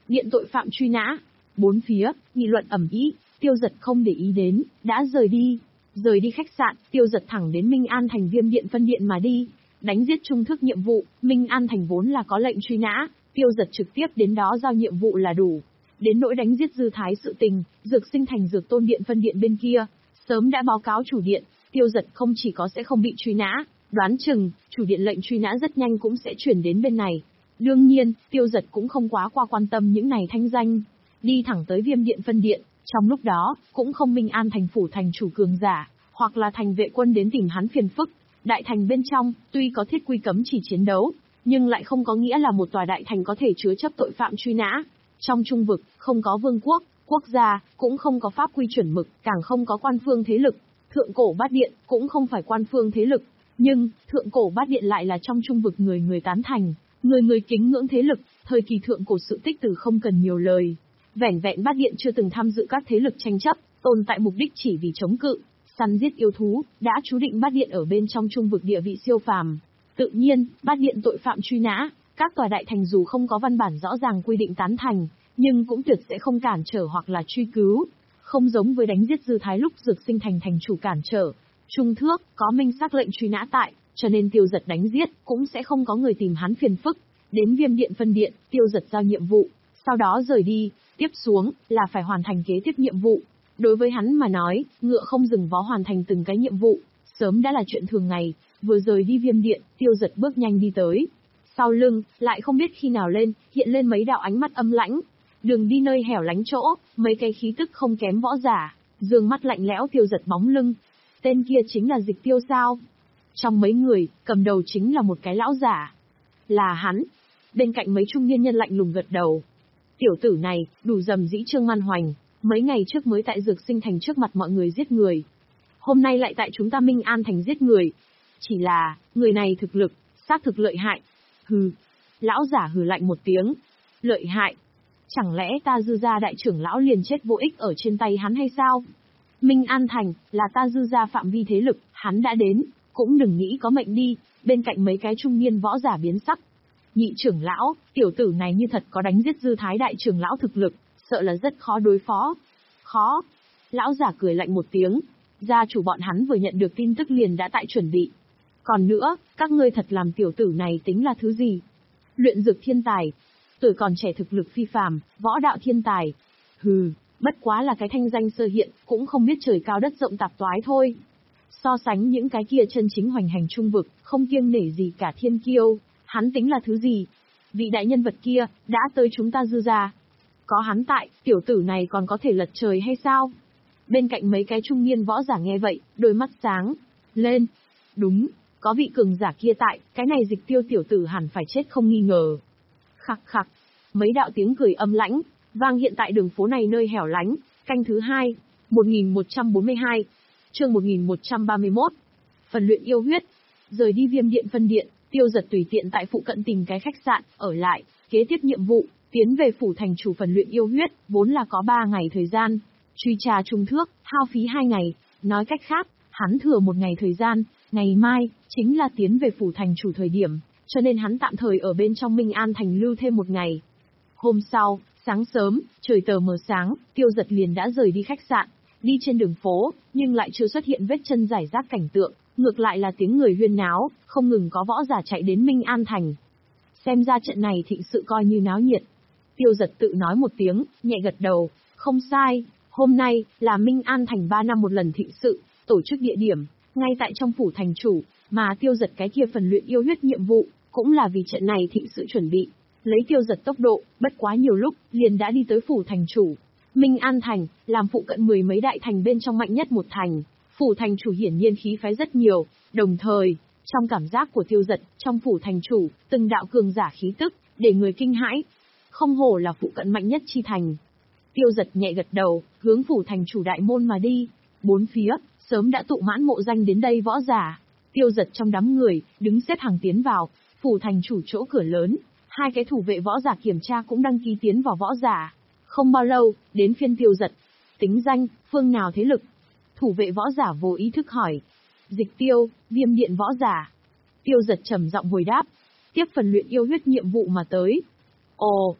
Điện tội phạm truy nã. Bốn phía, nghị luận ầm ĩ, Tiêu Dật không để ý đến, đã rời đi. Rời đi khách sạn, Tiêu Dật thẳng đến Minh An Thành Viêm Điện phân điện mà đi. Đánh giết trung thức nhiệm vụ, Minh An Thành vốn là có lệnh truy nã, Tiêu Dật trực tiếp đến đó giao nhiệm vụ là đủ. Đến nỗi đánh giết Dư Thái sự tình, Dược Sinh Thành Dược Tôn Điện phân điện bên kia, sớm đã báo cáo chủ điện, Tiêu Dật không chỉ có sẽ không bị truy nã, đoán chừng, chủ điện lệnh truy nã rất nhanh cũng sẽ chuyển đến bên này. Đương nhiên, Tiêu Dật cũng không quá qua quan tâm những này thanh danh. Đi thẳng tới Viêm Điện phân điện, trong lúc đó, cũng không Minh An Thành phủ thành chủ cường giả, hoặc là thành vệ quân đến tìm hắn phiền phức. Đại thành bên trong, tuy có thiết quy cấm chỉ chiến đấu, nhưng lại không có nghĩa là một tòa đại thành có thể chứa chấp tội phạm truy nã. Trong trung vực, không có vương quốc, quốc gia, cũng không có pháp quy chuẩn mực, càng không có quan phương thế lực. Thượng cổ bát điện, cũng không phải quan phương thế lực. Nhưng, thượng cổ bát điện lại là trong trung vực người người tán thành, người người kính ngưỡng thế lực, thời kỳ thượng cổ sự tích từ không cần nhiều lời. Vẻn vẹn bát điện chưa từng tham dự các thế lực tranh chấp, tồn tại mục đích chỉ vì chống cự, săn giết yêu thú, đã chú định bát điện ở bên trong trung vực địa vị siêu phàm. Tự nhiên, bát điện tội phạm truy nã, các tòa đại thành dù không có văn bản rõ ràng quy định tán thành, nhưng cũng tuyệt sẽ không cản trở hoặc là truy cứu. Không giống với đánh giết Dư Thái lúc Dược Sinh Thành thành chủ cản trở. Trung thước, có minh xác lệnh truy nã tại, cho nên Tiêu Dật đánh giết, cũng sẽ không có người tìm hắn phiền phức. Đến Viêm Điện phân điện, Tiêu Dật giao nhiệm vụ, sau đó rời đi, tiếp xuống, là phải hoàn thành kế tiếp nhiệm vụ. Đối với hắn mà nói, ngựa không dừng vó hoàn thành từng cái nhiệm vụ, sớm đã là chuyện thường ngày, vừa rời đi Viêm Điện, Tiêu Dật bước nhanh đi tới. Sau lưng, lại không biết khi nào lên, hiện lên mấy đạo ánh mắt âm lãnh. Đường đi nơi hẻo lánh chỗ, mấy cái khí tức không kém võ giả, dương mắt lạnh lẽo Tiêu Dật bóng lưng. Tên kia chính là Dịch Tiêu sao? Trong mấy người, cầm đầu chính là một cái lão giả. Là hắn. Bên cạnh mấy trung niên nhân lạnh lùng gật đầu. Tiểu tử này, đủ dầm dĩ trương man hoành, mấy ngày trước mới tại Dược Sinh Thành trước mặt mọi người giết người. Hôm nay lại tại chúng ta Minh An Thành giết người. Chỉ là, người này thực lực, xác thực lợi hại. Hừ. Lão giả hừ lạnh một tiếng. Lợi hại. Chẳng lẽ ta Dư gia đại trưởng lão liền chết vô ích ở trên tay hắn hay sao? Minh An Thành, là ta Dư gia phạm vi thế lực, hắn đã đến, cũng đừng nghĩ có mệnh đi, bên cạnh mấy cái trung niên võ giả biến sắc. Nhị trưởng lão, tiểu tử này như thật có đánh giết Dư Thái đại trưởng lão thực lực, sợ là rất khó đối phó. Khó. Lão giả cười lạnh một tiếng, gia chủ bọn hắn vừa nhận được tin tức liền đã tại chuẩn bị. Còn nữa, các ngươi thật làm tiểu tử này tính là thứ gì? Luyện dược thiên tài. Tuổi còn trẻ thực lực phi phàm, võ đạo thiên tài. Hừ, bất quá là cái thanh danh sơ hiện, cũng không biết trời cao đất rộng tạp toái thôi. So sánh những cái kia chân chính hoành hành trung vực, không kiêng nể gì cả thiên kiêu, hắn tính là thứ gì? Vị đại nhân vật kia, đã tới chúng ta Dư gia. Có hắn tại, tiểu tử này còn có thể lật trời hay sao? Bên cạnh mấy cái trung niên võ giả nghe vậy, đôi mắt sáng lên. Đúng, có vị cường giả kia tại, cái này Dịch Tiêu tiểu tử hẳn phải chết không nghi ngờ. Khặc khặc, mấy đạo tiếng cười âm lãnh, vang hiện tại đường phố này nơi hẻo lánh, canh thứ hai, một nghìn một trăm bốn mươi hai, chương một nghìn một trăm ba mươi mốt. Phần luyện yêu huyết, rời đi Viêm Điện phân điện, Tiêu Dật tùy tiện tại phụ cận tìm cái khách sạn, ở lại, kế tiếp nhiệm vụ, tiến về phủ thành chủ phần luyện yêu huyết, vốn là có ba ngày thời gian, truy tra trung thước, hao phí hai ngày, nói cách khác, hắn thừa một ngày thời gian, ngày mai, chính là tiến về phủ thành chủ thời điểm, cho nên hắn tạm thời ở bên trong Minh An Thành lưu thêm một ngày. Hôm sau, sáng sớm, trời tờ mờ sáng, Tiêu Dật liền đã rời đi khách sạn, đi trên đường phố, nhưng lại chưa xuất hiện vết chân rải rác cảnh tượng, ngược lại là tiếng người huyên náo, không ngừng có võ giả chạy đến Minh An Thành. Xem ra trận này thịnh sự coi như náo nhiệt. Tiêu Dật tự nói một tiếng, nhẹ gật đầu, không sai, hôm nay, là Minh An Thành ba năm một lần thịnh sự, tổ chức địa điểm, ngay tại trong phủ thành chủ, mà Tiêu Dật cái kia phần luyện yêu huyết nhiệm vụ, cũng là vì trận này thịnh sự chuẩn bị. Lấy Tiêu Dật tốc độ, bất quá nhiều lúc, liền đã đi tới phủ thành chủ. Minh An Thành, làm phụ cận mười mấy đại thành bên trong mạnh nhất một thành, phủ thành chủ hiển nhiên khí phái rất nhiều, đồng thời, trong cảm giác của Tiêu Dật, trong phủ thành chủ, từng đạo cường giả khí tức, để người kinh hãi. Không hổ là phụ cận mạnh nhất chi thành. Tiêu Dật nhẹ gật đầu, hướng phủ thành chủ đại môn mà đi. Bốn phía, sớm đã tụ mãn mộ danh đến đây võ giả. Tiêu Dật trong đám người, đứng xếp hàng tiến vào, phủ thành chủ chỗ cửa lớn. Hai cái thủ vệ võ giả kiểm tra cũng đăng ký tiến vào võ giả. Không bao lâu, đến phiên Tiêu Dật. Tính danh, phương nào thế lực? Thủ vệ võ giả vô ý thức hỏi. Dịch Tiêu, Viêm Điện võ giả. Tiêu Dật trầm giọng hồi đáp. Tiếp phần luyện yêu huyết nhiệm vụ mà tới. Ồ!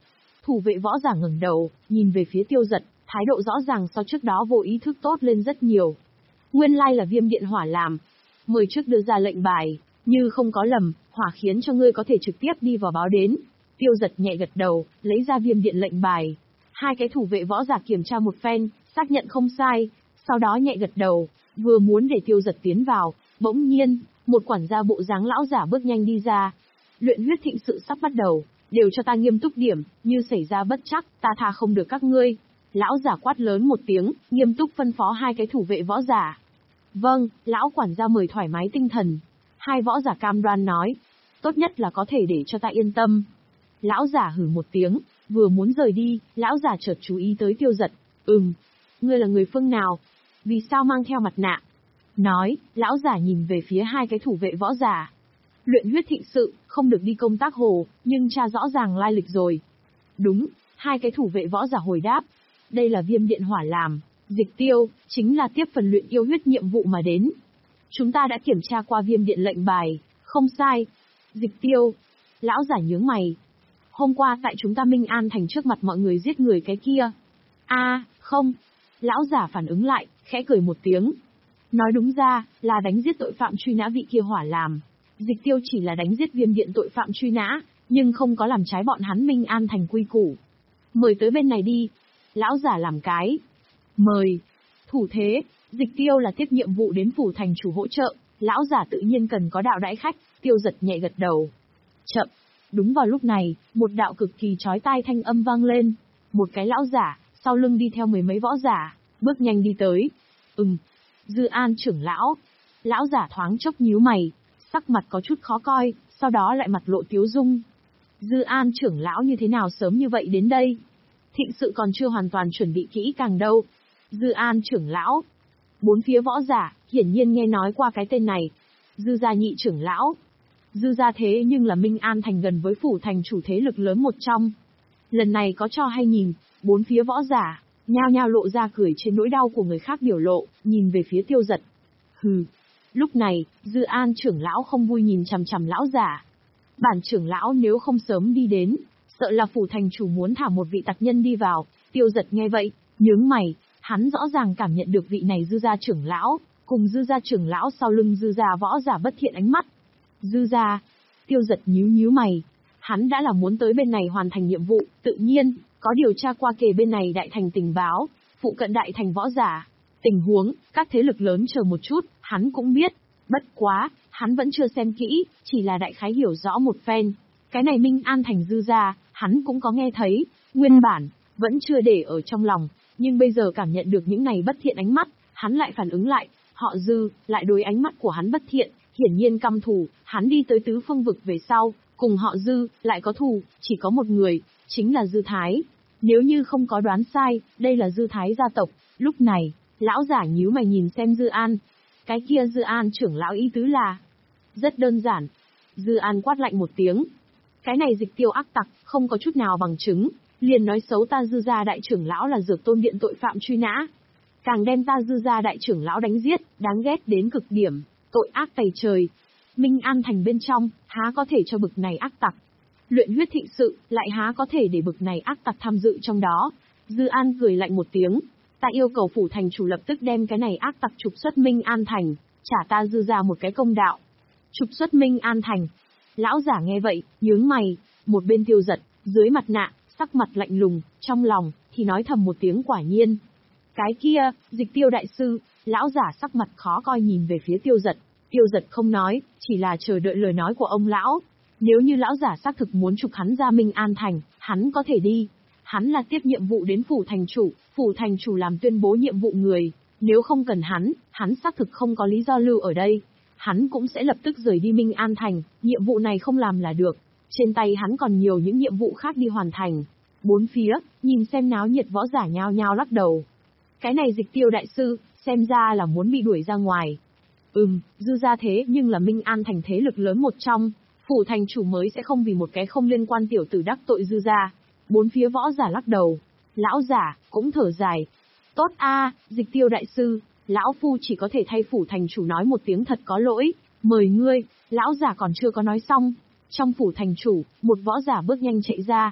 Thủ vệ võ giả ngẩng đầu, nhìn về phía Tiêu Dật, thái độ rõ ràng so trước đó vô ý thức tốt lên rất nhiều. Nguyên lai là Viêm Điện Hỏa làm. Mời trước đưa ra lệnh bài, như không có lầm, hỏa khiến cho ngươi có thể trực tiếp đi vào báo đến. Tiêu Dật nhẹ gật đầu, lấy ra Viêm Điện lệnh bài. Hai cái thủ vệ võ giả kiểm tra một phen, xác nhận không sai, sau đó nhẹ gật đầu, vừa muốn để Tiêu Dật tiến vào, bỗng nhiên, một quản gia bộ dáng lão giả bước nhanh đi ra. Luyện huyết thịnh sự sắp bắt đầu, đều cho ta nghiêm túc điểm, như xảy ra bất trắc, ta tha không được các ngươi. Lão giả quát lớn một tiếng, nghiêm túc phân phó hai cái thủ vệ võ giả. Vâng, lão quản gia mời thoải mái tinh thần. Hai võ giả cam đoan nói, tốt nhất là có thể để cho ta yên tâm. Lão giả hử một tiếng, vừa muốn rời đi, lão giả chợt chú ý tới Tiêu Dật. Ừm, ngươi là người phương nào? Vì sao mang theo mặt nạ? Nói, lão giả nhìn về phía hai cái thủ vệ võ giả. Luyện huyết thịnh sự, không được đi công tác hồ, nhưng tra rõ ràng lai lịch rồi. Đúng, hai cái thủ vệ võ giả hồi đáp. Đây là Viêm Điện Hỏa làm, Dịch Tiêu, chính là tiếp phần luyện yêu huyết nhiệm vụ mà đến. Chúng ta đã kiểm tra qua Viêm Điện lệnh bài, không sai. Dịch Tiêu, lão giả nhướng mày. Hôm qua tại chúng ta Minh An thành trước mặt mọi người giết người cái kia. A, à, không. Lão giả phản ứng lại, khẽ cười một tiếng. Nói đúng ra, là đánh giết tội phạm truy nã vị kia Hỏa làm. Dịch Tiêu chỉ là đánh giết Viêm Điện tội phạm truy nã, nhưng không có làm trái bọn hắn Minh An thành quy củ. Mời tới bên này đi. Lão giả làm cái. Mời. Thủ thế, Dịch Tiêu là tiếp nhiệm vụ đến phủ thành chủ hỗ trợ, lão giả tự nhiên cần có đạo đãi khách. Tiêu Dật nhẹ gật đầu. Chậm. Đúng vào lúc này, một đạo cực kỳ chói tai thanh âm vang lên. Một cái lão giả, sau lưng đi theo mười mấy võ giả, bước nhanh đi tới. Ừm. Dư An trưởng lão. Lão giả thoáng chốc nhíu mày, sắc mặt có chút khó coi, sau đó lại mặt lộ tiếu dung. Dư An trưởng lão như thế nào sớm như vậy đến đây? Thịnh sự còn chưa hoàn toàn chuẩn bị kỹ càng đâu. Dư An trưởng lão. Bốn phía võ giả, hiển nhiên nghe nói qua cái tên này. Dư gia nhị trưởng lão. Dư gia thế nhưng là Minh An thành gần với phủ thành chủ thế lực lớn một trong. Lần này có cho hay nhìn, bốn phía võ giả, nhao nhao lộ ra cười trên nỗi đau của người khác biểu lộ, nhìn về phía Tiêu Dật. Hừ. Lúc này, Dư An trưởng lão không vui nhìn chằm chằm lão giả. Bản trưởng lão nếu không sớm đi đến, sợ là phủ thành chủ muốn thả một vị tặc nhân đi vào. Tiêu Dật nghe vậy, nhướng mày, hắn rõ ràng cảm nhận được vị này Dư gia trưởng lão, cùng Dư gia trưởng lão sau lưng Dư gia võ giả bất thiện ánh mắt. Dư gia. Tiêu Dật nhíu nhíu mày. Hắn đã là muốn tới bên này hoàn thành nhiệm vụ, tự nhiên, có điều tra qua kề bên này đại thành tình báo, phụ cận đại thành võ giả. Tình huống, các thế lực lớn chờ một chút, hắn cũng biết. Bất quá, hắn vẫn chưa xem kỹ, chỉ là đại khái hiểu rõ một phen. Cái này Minh An thành Dư gia, hắn cũng có nghe thấy, nguyên bản, vẫn chưa để ở trong lòng, nhưng bây giờ cảm nhận được những này bất thiện ánh mắt, hắn lại phản ứng lại, họ Dư, lại đối ánh mắt của hắn bất thiện, hiển nhiên căm thù, hắn đi tới tứ phương vực về sau, cùng họ Dư, lại có thù, chỉ có một người, chính là Dư Thái. Nếu như không có đoán sai, đây là Dư Thái gia tộc. Lúc này, lão giả nhíu mày nhìn xem Dư An. Cái kia Dư An trưởng lão ý tứ là rất đơn giản. Dư An quát lạnh một tiếng. Cái này Dịch Tiêu ác tặc, không có chút nào bằng chứng, liền nói xấu ta Dư gia đại trưởng lão là Dược Tôn điện tội phạm truy nã. Càng đem ta Dư gia đại trưởng lão đánh giết, đáng ghét đến cực điểm, tội ác tày trời. Minh An thành bên trong, há có thể cho bực này ác tặc. Luyện huyết thịnh sự, lại há có thể để bực này ác tặc tham dự trong đó. Dư An cười lạnh một tiếng. Ta yêu cầu phủ thành chủ lập tức đem cái này ác tặc trục xuất Minh An thành, trả ta Dư gia một cái công đạo. Trục xuất Minh An thành. Lão giả nghe vậy, nhướng mày, một bên Tiêu Dật, dưới mặt nạ, sắc mặt lạnh lùng, trong lòng, thì nói thầm một tiếng quả nhiên. Cái kia, Dịch Tiêu đại sư, lão giả sắc mặt khó coi nhìn về phía Tiêu Dật. Tiêu Dật không nói, chỉ là chờ đợi lời nói của ông lão. Nếu như lão giả xác thực muốn trục hắn ra Minh An thành, hắn có thể đi. Hắn là tiếp nhiệm vụ đến phủ thành chủ, phủ thành chủ làm tuyên bố nhiệm vụ người. Nếu không cần hắn, hắn xác thực không có lý do lưu ở đây. Hắn cũng sẽ lập tức rời đi Minh An thành, nhiệm vụ này không làm là được. Trên tay hắn còn nhiều những nhiệm vụ khác đi hoàn thành. Bốn phía, nhìn xem náo nhiệt võ giả nhao nhao lắc đầu. Cái này Dịch Tiêu đại sư, xem ra là muốn bị đuổi ra ngoài. Ừm, Dư gia thế nhưng là Minh An thành thế lực lớn một trong, phủ thành chủ mới sẽ không vì một cái không liên quan tiểu tử đắc tội Dư gia. Bốn phía võ giả lắc đầu, lão giả cũng thở dài. Tốt a, Dịch Tiêu đại sư, lão phu chỉ có thể thay phủ thành chủ nói một tiếng thật có lỗi, mời ngươi. Lão giả còn chưa có nói xong, trong phủ thành chủ, một võ giả bước nhanh chạy ra.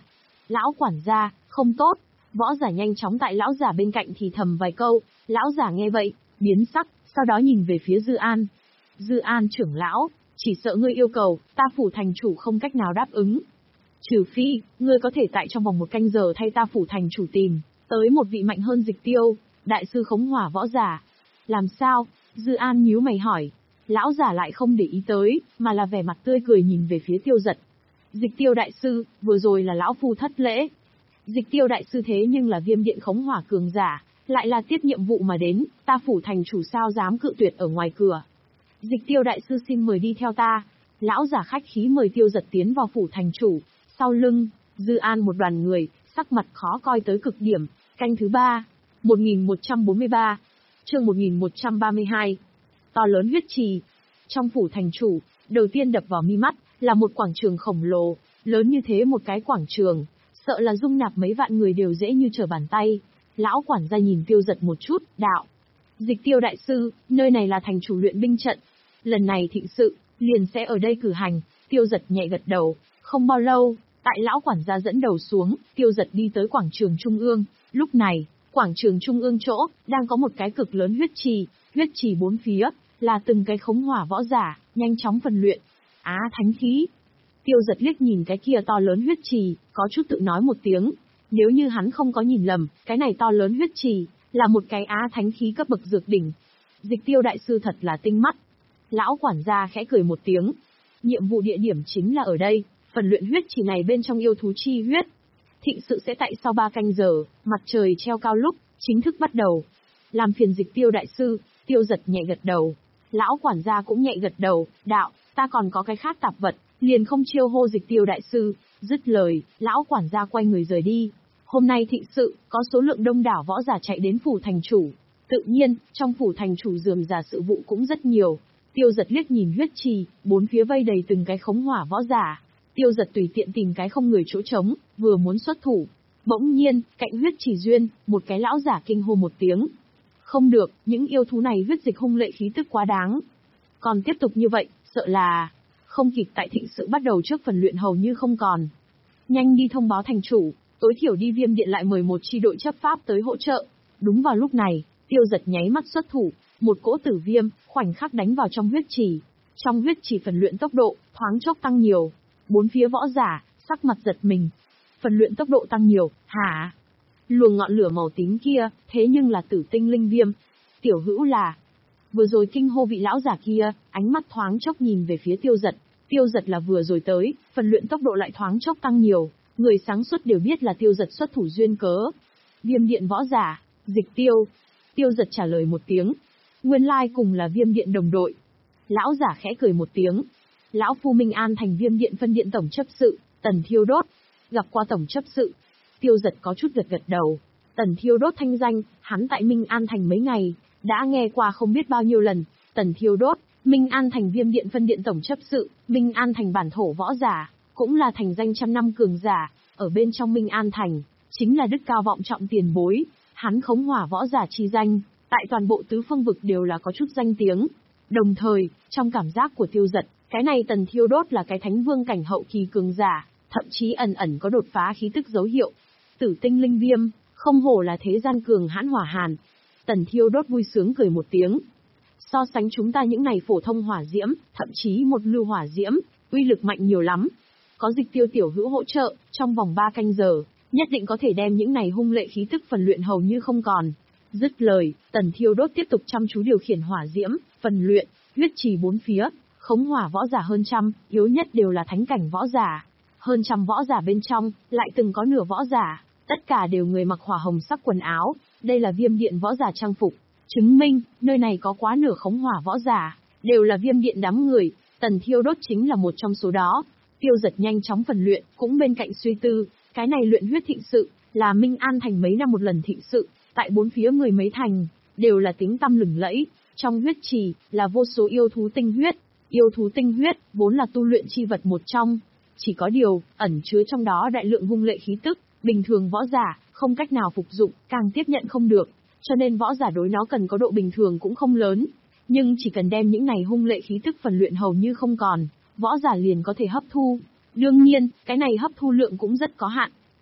Lão quản gia, không tốt. Võ giả nhanh chóng tại lão giả bên cạnh thì thầm vài câu, lão giả nghe vậy, biến sắc, sau đó nhìn về phía Dư An. Dư An trưởng lão, chỉ sợ ngươi yêu cầu, ta phủ thành chủ không cách nào đáp ứng. Trừ phi, ngươi có thể tại trong vòng một canh giờ thay ta phủ thành chủ tìm tới một vị mạnh hơn Dịch Tiêu, đại sư khống hỏa võ giả. Làm sao? Dư An nhíu mày hỏi. Lão giả lại không để ý tới, mà là vẻ mặt tươi cười nhìn về phía Tiêu Giật. Dịch Tiêu đại sư, vừa rồi là lão phu thất lễ. Dịch Tiêu đại sư thế nhưng là Viêm Điện khống hỏa cường giả, lại là tiếp nhiệm vụ mà đến, ta phủ thành chủ sao dám cự tuyệt ở ngoài cửa. Dịch Tiêu đại sư xin mời đi theo ta. Lão giả khách khí mời Tiêu Giật tiến vào phủ thành chủ. Sau lưng, Dư An một đoàn người, sắc mặt khó coi tới cực điểm. Canh thứ ba, một nghìn một trăm bốn mươi ba, chương một nghìn một trăm ba mươi hai. To lớn huyết trì. Trong phủ thành chủ, đầu tiên đập vào mi mắt là một quảng trường khổng lồ, lớn như thế một cái quảng trường, sợ là dung nạp mấy vạn người đều dễ như trở bàn tay. Lão quản gia nhìn Tiêu Giật một chút, đạo: Dịch Tiêu đại sư, nơi này là thành chủ luyện binh trận. Lần này thịnh sự, liền sẽ ở đây cử hành. Tiêu Giật nhẹ gật đầu. Không bao lâu, tại lão quản gia dẫn đầu xuống, Tiêu Giật đi tới quảng trường trung ương. Lúc này, quảng trường trung ương chỗ, đang có một cái cực lớn huyết trì, huyết trì bốn phía, là từng cái khống hỏa võ giả, nhanh chóng phần luyện. Á thánh khí. Tiêu Giật liếc nhìn cái kia to lớn huyết trì, có chút tự nói một tiếng. Nếu như hắn không có nhìn lầm, cái này to lớn huyết trì, là một cái á thánh khí cấp bậc dược đỉnh. Dịch Tiêu đại sư thật là tinh mắt. Lão quản gia khẽ cười một tiếng. Nhiệm vụ địa điểm chính là ở đây, phần luyện huyết trì này bên trong yêu thú chi huyết. Thịnh sự sẽ tại sau ba canh giờ, mặt trời treo cao lúc, chính thức bắt đầu. Làm phiền Dịch Tiêu đại sư. Tiêu Giật nhẹ gật đầu. Lão quản gia cũng nhẹ gật đầu, đạo, ta còn có cái khác tạp vật, liền không chiêu hô Dịch Tiêu đại sư. Dứt lời, lão quản gia quay người rời đi. Hôm nay thịnh sự, có số lượng đông đảo võ giả chạy đến phủ thành chủ. Tự nhiên, trong phủ thành chủ rườm rà sự vụ cũng rất nhiều. Tiêu Giật liếc nhìn huyết trì, bốn phía vây đầy từng cái khống hỏa võ giả. Tiêu Giật tùy tiện tìm cái không người chỗ trống, vừa muốn xuất thủ. Bỗng nhiên, cạnh huyết trì duyên, một cái lão giả kinh hô một tiếng. Không được, những yêu thú này huyết dịch hung lệ khí tức quá đáng. Còn tiếp tục như vậy, sợ là không kịp tại thịnh sự bắt đầu trước phần luyện hầu như không còn. Nhanh đi thông báo thành chủ, tối thiểu đi Viêm Điện lại mời một chi đội chấp pháp tới hỗ trợ. Đúng vào lúc này, Tiêu Giật nháy mắt xuất thủ, một cỗ tử viêm, khoảnh khắc đánh vào trong huyết trì. Trong huyết trì phần luyện tốc độ, thoáng chốc tăng nhiều. Bốn phía võ giả, sắc mặt giật mình. Phần luyện tốc độ tăng nhiều, hả? Luồng ngọn lửa màu tím kia, thế nhưng là tử tinh linh viêm. Tiểu hữu là... Vừa rồi kinh hô vị lão giả kia, ánh mắt thoáng chốc nhìn về phía Tiêu Giật. Tiêu Giật là vừa rồi tới, phần luyện tốc độ lại thoáng chốc tăng nhiều. Người sáng suốt đều biết là Tiêu Giật xuất thủ duyên cớ. Viêm Điện võ giả, Dịch Tiêu. Tiêu Giật trả lời một tiếng. Nguyên lai cùng là Viêm Điện đồng đội. Lão giả khẽ cười một tiếng. Lão phu Minh An thành Viêm Điện phân điện tổng chấp sự, Tần Thiêu Đốt. Gặp qua tổng chấp sự. Tiêu Giật có chút gật gật đầu. Tần Thiêu Đốt thanh danh, hắn tại Minh An thành mấy ngày, đã nghe qua không biết bao nhiêu lần. Tần Thiêu Đốt, Minh An thành Viêm Điện phân điện tổng chấp sự, Minh An thành bản thổ võ giả, cũng là thành danh trăm năm cường giả, ở bên trong Minh An thành, chính là đức cao vọng trọng tiền bối. Hắn khống hỏa võ giả chi danh, tại toàn bộ tứ phương vực đều là có chút danh tiếng. Đồng thời, trong cảm giác của Tiêu Giật, cái này Tần Thiêu Đốt là cái thánh vương cảnh hậu kỳ cường giả, thậm chí ẩn ẩn có đột phá khí tức dấu hiệu. Tử tinh linh viêm, không hổ là thế gian cường hãn hỏa hàn. Tần Thiêu Đốt vui sướng cười một tiếng. So sánh chúng ta những này phổ thông hỏa diễm, thậm chí một lưu hỏa diễm, uy lực mạnh nhiều lắm. Có Dịch Tiêu tiểu hữu hỗ trợ, trong vòng ba canh giờ, nhất định có thể đem những này hung lệ khí tức phần luyện hầu như không còn. Dứt lời, Tần Thiêu Đốt tiếp tục chăm chú điều khiển hỏa diễm, phần luyện, huyết trì bốn phía, khống hỏa võ giả hơn trăm, yếu nhất đều là thánh cảnh võ giả. Hơn trăm võ giả bên trong, lại từng có nửa võ giả, tất cả đều người mặc hỏa hồng sắc quần áo, đây là Viêm Điện võ giả trang phục, chứng minh, nơi này có quá nửa khống hỏa võ giả, đều là Viêm Điện đám người, Tần Thiêu Đốt chính là một trong số đó. Tiêu Giật nhanh chóng phần luyện, cũng bên cạnh suy tư, cái này luyện huyết thịnh sự, là Minh An thành mấy năm một lần thịnh sự, tại bốn phía mười mấy thành, đều là tiếng tăm lừng lẫy, trong huyết trì, là vô số yêu thú tinh huyết, yêu thú tinh huyết, vốn là tu luyện chi vật một trong. Chỉ có điều, ẩn chứa trong đó đại lượng hung lệ khí tức, bình thường võ giả, không cách nào phục dụng, càng tiếp nhận không được, cho nên võ giả đối nó cần có độ bình thường cũng không lớn. Nhưng chỉ cần đem những này hung lệ khí tức phần luyện hầu như không còn, võ giả liền có thể hấp thu. Đương nhiên, cái này hấp thu lượng cũng rất có hạn.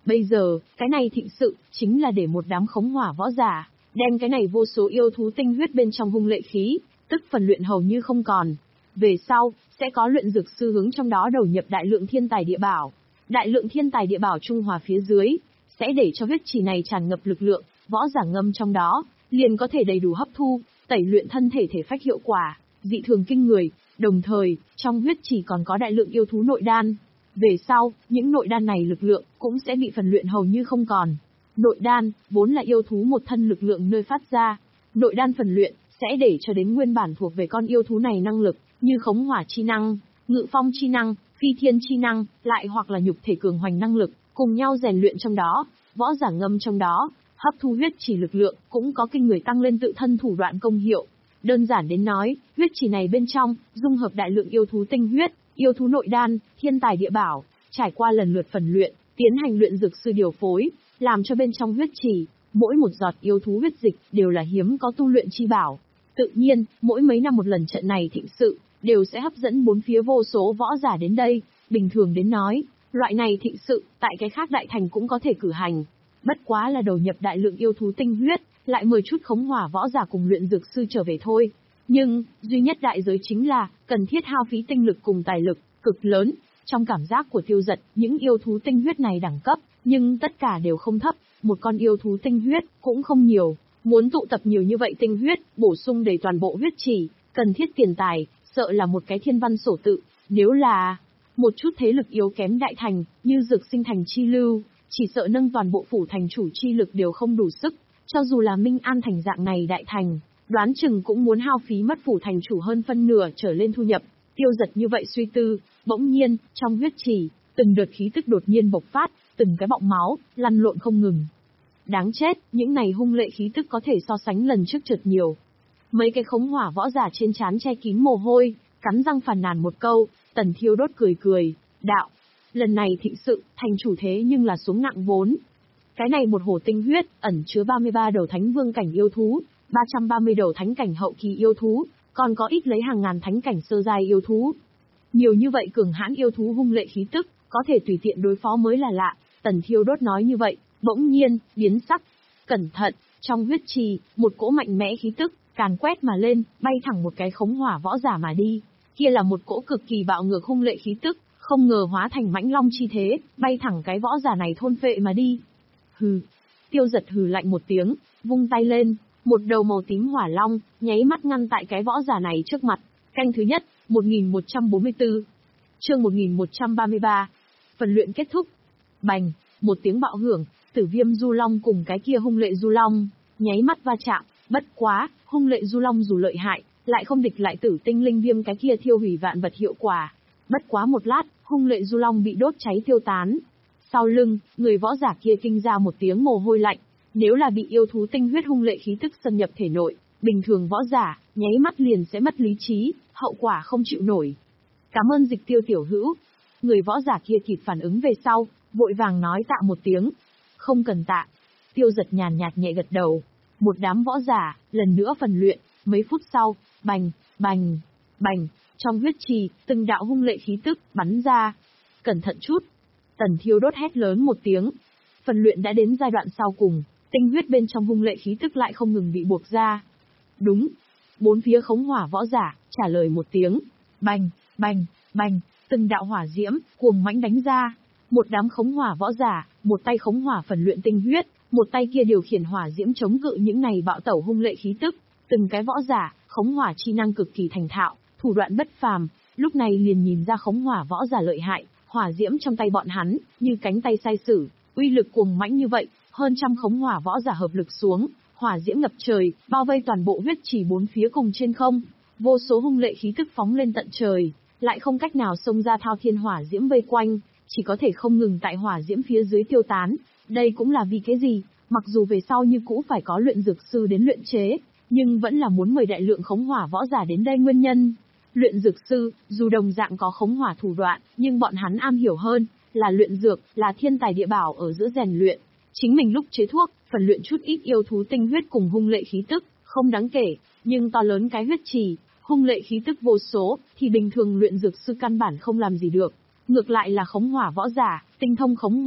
Bây giờ, cái này thịnh sự, chính là để một đám khống hỏa võ giả, đem cái này vô số yêu thú tinh huyết bên trong hung lệ khí, tức phần luyện hầu như không còn. Về sau, sẽ có luyện dược sư hướng trong đó đầu nhập đại lượng thiên tài địa bảo. Đại lượng thiên tài địa bảo trung hòa phía dưới, sẽ để cho huyết trì này tràn ngập lực lượng, võ giả ngâm trong đó, liền có thể đầy đủ hấp thu, tẩy luyện thân thể thể phách hiệu quả, dị thường kinh người, đồng thời, trong huyết trì còn có đại lượng yêu thú nội đan. Về sau, những nội đan này lực lượng cũng sẽ bị phần luyện hầu như không còn. Nội đan, vốn là yêu thú một thân lực lượng nơi phát ra. Nội đan phần luyện, sẽ để cho đến nguyên bản thuộc về con yêu thú này năng lực, như khống hỏa chi năng, ngự phong chi năng, phi thiên chi năng, lại hoặc là nhục thể cường hoành năng lực, cùng nhau rèn luyện trong đó, võ giả ngâm trong đó, hấp thu huyết trì lực lượng, cũng có kinh người tăng lên tự thân thủ đoạn công hiệu. Đơn giản đến nói, huyết trì này bên trong, dung hợp đại lượng yêu thú tinh huyết, yêu thú nội đan, thiên tài địa bảo, trải qua lần lượt phần luyện, tiến hành luyện dược sư điều phối, làm cho bên trong huyết trì, mỗi một giọt yêu thú huyết dịch đều là hiếm có tu luyện chi bảo. Tự nhiên, mỗi mấy năm một lần trận này thịnh sự, đều sẽ hấp dẫn bốn phía vô số võ giả đến đây. Bình thường đến nói, loại này thịnh sự, tại cái khác đại thành cũng có thể cử hành. Bất quá là đầu nhập đại lượng yêu thú tinh huyết, lại mời chút khống hỏa võ giả cùng luyện dược sư trở về thôi. Nhưng, duy nhất đại giới chính là, cần thiết hao phí tinh lực cùng tài lực, cực lớn. Trong cảm giác của Tiêu Dật, những yêu thú tinh huyết này đẳng cấp, nhưng tất cả đều không thấp, một con yêu thú tinh huyết, cũng không nhiều. Muốn tụ tập nhiều như vậy tinh huyết, bổ sung đầy toàn bộ huyết trì, cần thiết tiền tài, sợ là một cái thiên văn sổ tự. Nếu là một chút thế lực yếu kém đại thành, như Dược Sinh Thành chi lưu, chỉ sợ nâng toàn bộ phủ thành chủ chi lực đều không đủ sức. Cho dù là Minh An thành dạng này đại thành, đoán chừng cũng muốn hao phí mất phủ thành chủ hơn phân nửa trở lên thu nhập. Tiêu Dật như vậy suy tư, bỗng nhiên, trong huyết trì, từng đợt khí tức đột nhiên bộc phát, từng cái bọng máu, lăn lộn không ngừng. Đáng chết, những này hung lệ khí tức có thể so sánh lần trước chợt nhiều. Mấy cái khống hỏa võ giả trên trán che kín mồ hôi, cắn răng phàn nàn một câu, Tần Thiêu Đốt cười cười, đạo. Lần này thịnh sự, thành chủ thế nhưng là xuống nặng vốn. Cái này một hồ tinh huyết, ẩn chứa ba mươi ba đầu thánh vương cảnh yêu thú, ba trăm ba mươi đầu thánh cảnh hậu kỳ yêu thú, còn có ít lấy hàng ngàn thánh cảnh sơ giai yêu thú. Nhiều như vậy cường hãn yêu thú hung lệ khí tức, có thể tùy tiện đối phó mới là lạ. Tần Thiêu Đốt nói như vậy, bỗng nhiên, biến sắc. Cẩn thận, trong huyết trì, một cỗ mạnh mẽ khí tức, càn quét mà lên, bay thẳng một cái khống hỏa võ giả mà đi. Kia là một cỗ cực kỳ bạo ngược hung lệ khí tức, không ngờ hóa thành mãnh long chi thế, bay thẳng cái võ giả này thôn phệ mà đi. Hừ, Tiêu Dật hừ lạnh một tiếng, vung tay lên, một đầu màu tím hỏa long, nháy mắt ngăn tại cái võ giả này trước mặt. Canh thứ nhất, một nghìn một trăm bốn mươi tư. Chương một nghìn một trăm ba mươi ba. Phần luyện kết thúc. Bành, một tiếng bạo hưởng, Tử Viêm Du Long cùng cái kia hung lệ Du Long, nháy mắt va chạm, bất quá, hung lệ Du Long dù lợi hại, lại không địch lại Tử Tinh Linh Viêm cái kia thiêu hủy vạn vật hiệu quả. Bất quá một lát, hung lệ Du Long bị đốt cháy tiêu tán. Sau lưng, người võ giả kia kinh ra một tiếng mồ hôi lạnh, nếu là bị yêu thú tinh huyết hung lệ khí tức xâm nhập thể nội, bình thường võ giả, nháy mắt liền sẽ mất lý trí, hậu quả không chịu nổi. Cảm ơn Dịch Tiêu tiểu hữu. Người võ giả kia kịp phản ứng về sau, vội vàng nói tạ một tiếng. Không cần tạ. Tiêu Dật nhàn nhạt nhẹ gật đầu. Một đám võ giả, lần nữa phần luyện, mấy phút sau, bành, bành, bành, trong huyết trì, từng đạo hung lệ khí tức, bắn ra. Cẩn thận chút. Tần Thiêu Đốt hét lớn một tiếng. Phần luyện đã đến giai đoạn sau cùng, tinh huyết bên trong hung lệ khí tức lại không ngừng bị buộc ra. Đúng. Bốn phía khống hỏa võ giả, trả lời một tiếng. Bành, bành, bành, từng đạo hỏa diễm, cuồng mãnh đánh ra. Một đám khống hỏa võ giả, một tay khống hỏa phần luyện tinh huyết, một tay kia điều khiển hỏa diễm chống cự những này bạo tẩu hung lệ khí tức. Từng cái võ giả, khống hỏa chi năng cực kỳ thành thạo, thủ đoạn bất phàm, lúc này liền nhìn ra khống hỏa võ giả lợi hại, hỏa diễm trong tay bọn hắn, như cánh tay sai sử, uy lực cuồng mãnh như vậy, hơn trăm khống hỏa võ giả hợp lực xuống, hỏa diễm ngập trời, bao vây toàn bộ huyết trì bốn phía cùng trên không, vô số hung lệ khí tức phóng lên tận trời, lại không cách nào xông ra thao thiên hỏa diễm vây quanh, chỉ có thể không ngừng tại hỏa diễm phía dưới tiêu tán. Đây cũng là vì cái gì? Mặc dù về sau như cũ phải có luyện dược sư đến luyện chế, nhưng vẫn là muốn mời đại lượng khống hỏa võ giả đến đây nguyên nhân. Luyện dược sư, dù đồng dạng có khống hỏa thủ đoạn, nhưng bọn hắn am hiểu hơn, là luyện dược, là thiên tài địa bảo ở giữa rèn luyện. Chính mình lúc chế thuốc, phần luyện chút ít yêu thú tinh huyết cùng hung lệ khí tức, không đáng kể, nhưng to lớn cái huyết trì, hung lệ khí tức vô số, thì bình thường luyện dược sư căn bản không làm gì được. Ngược lại là khống hỏa võ giả, tinh thông khống hỏa,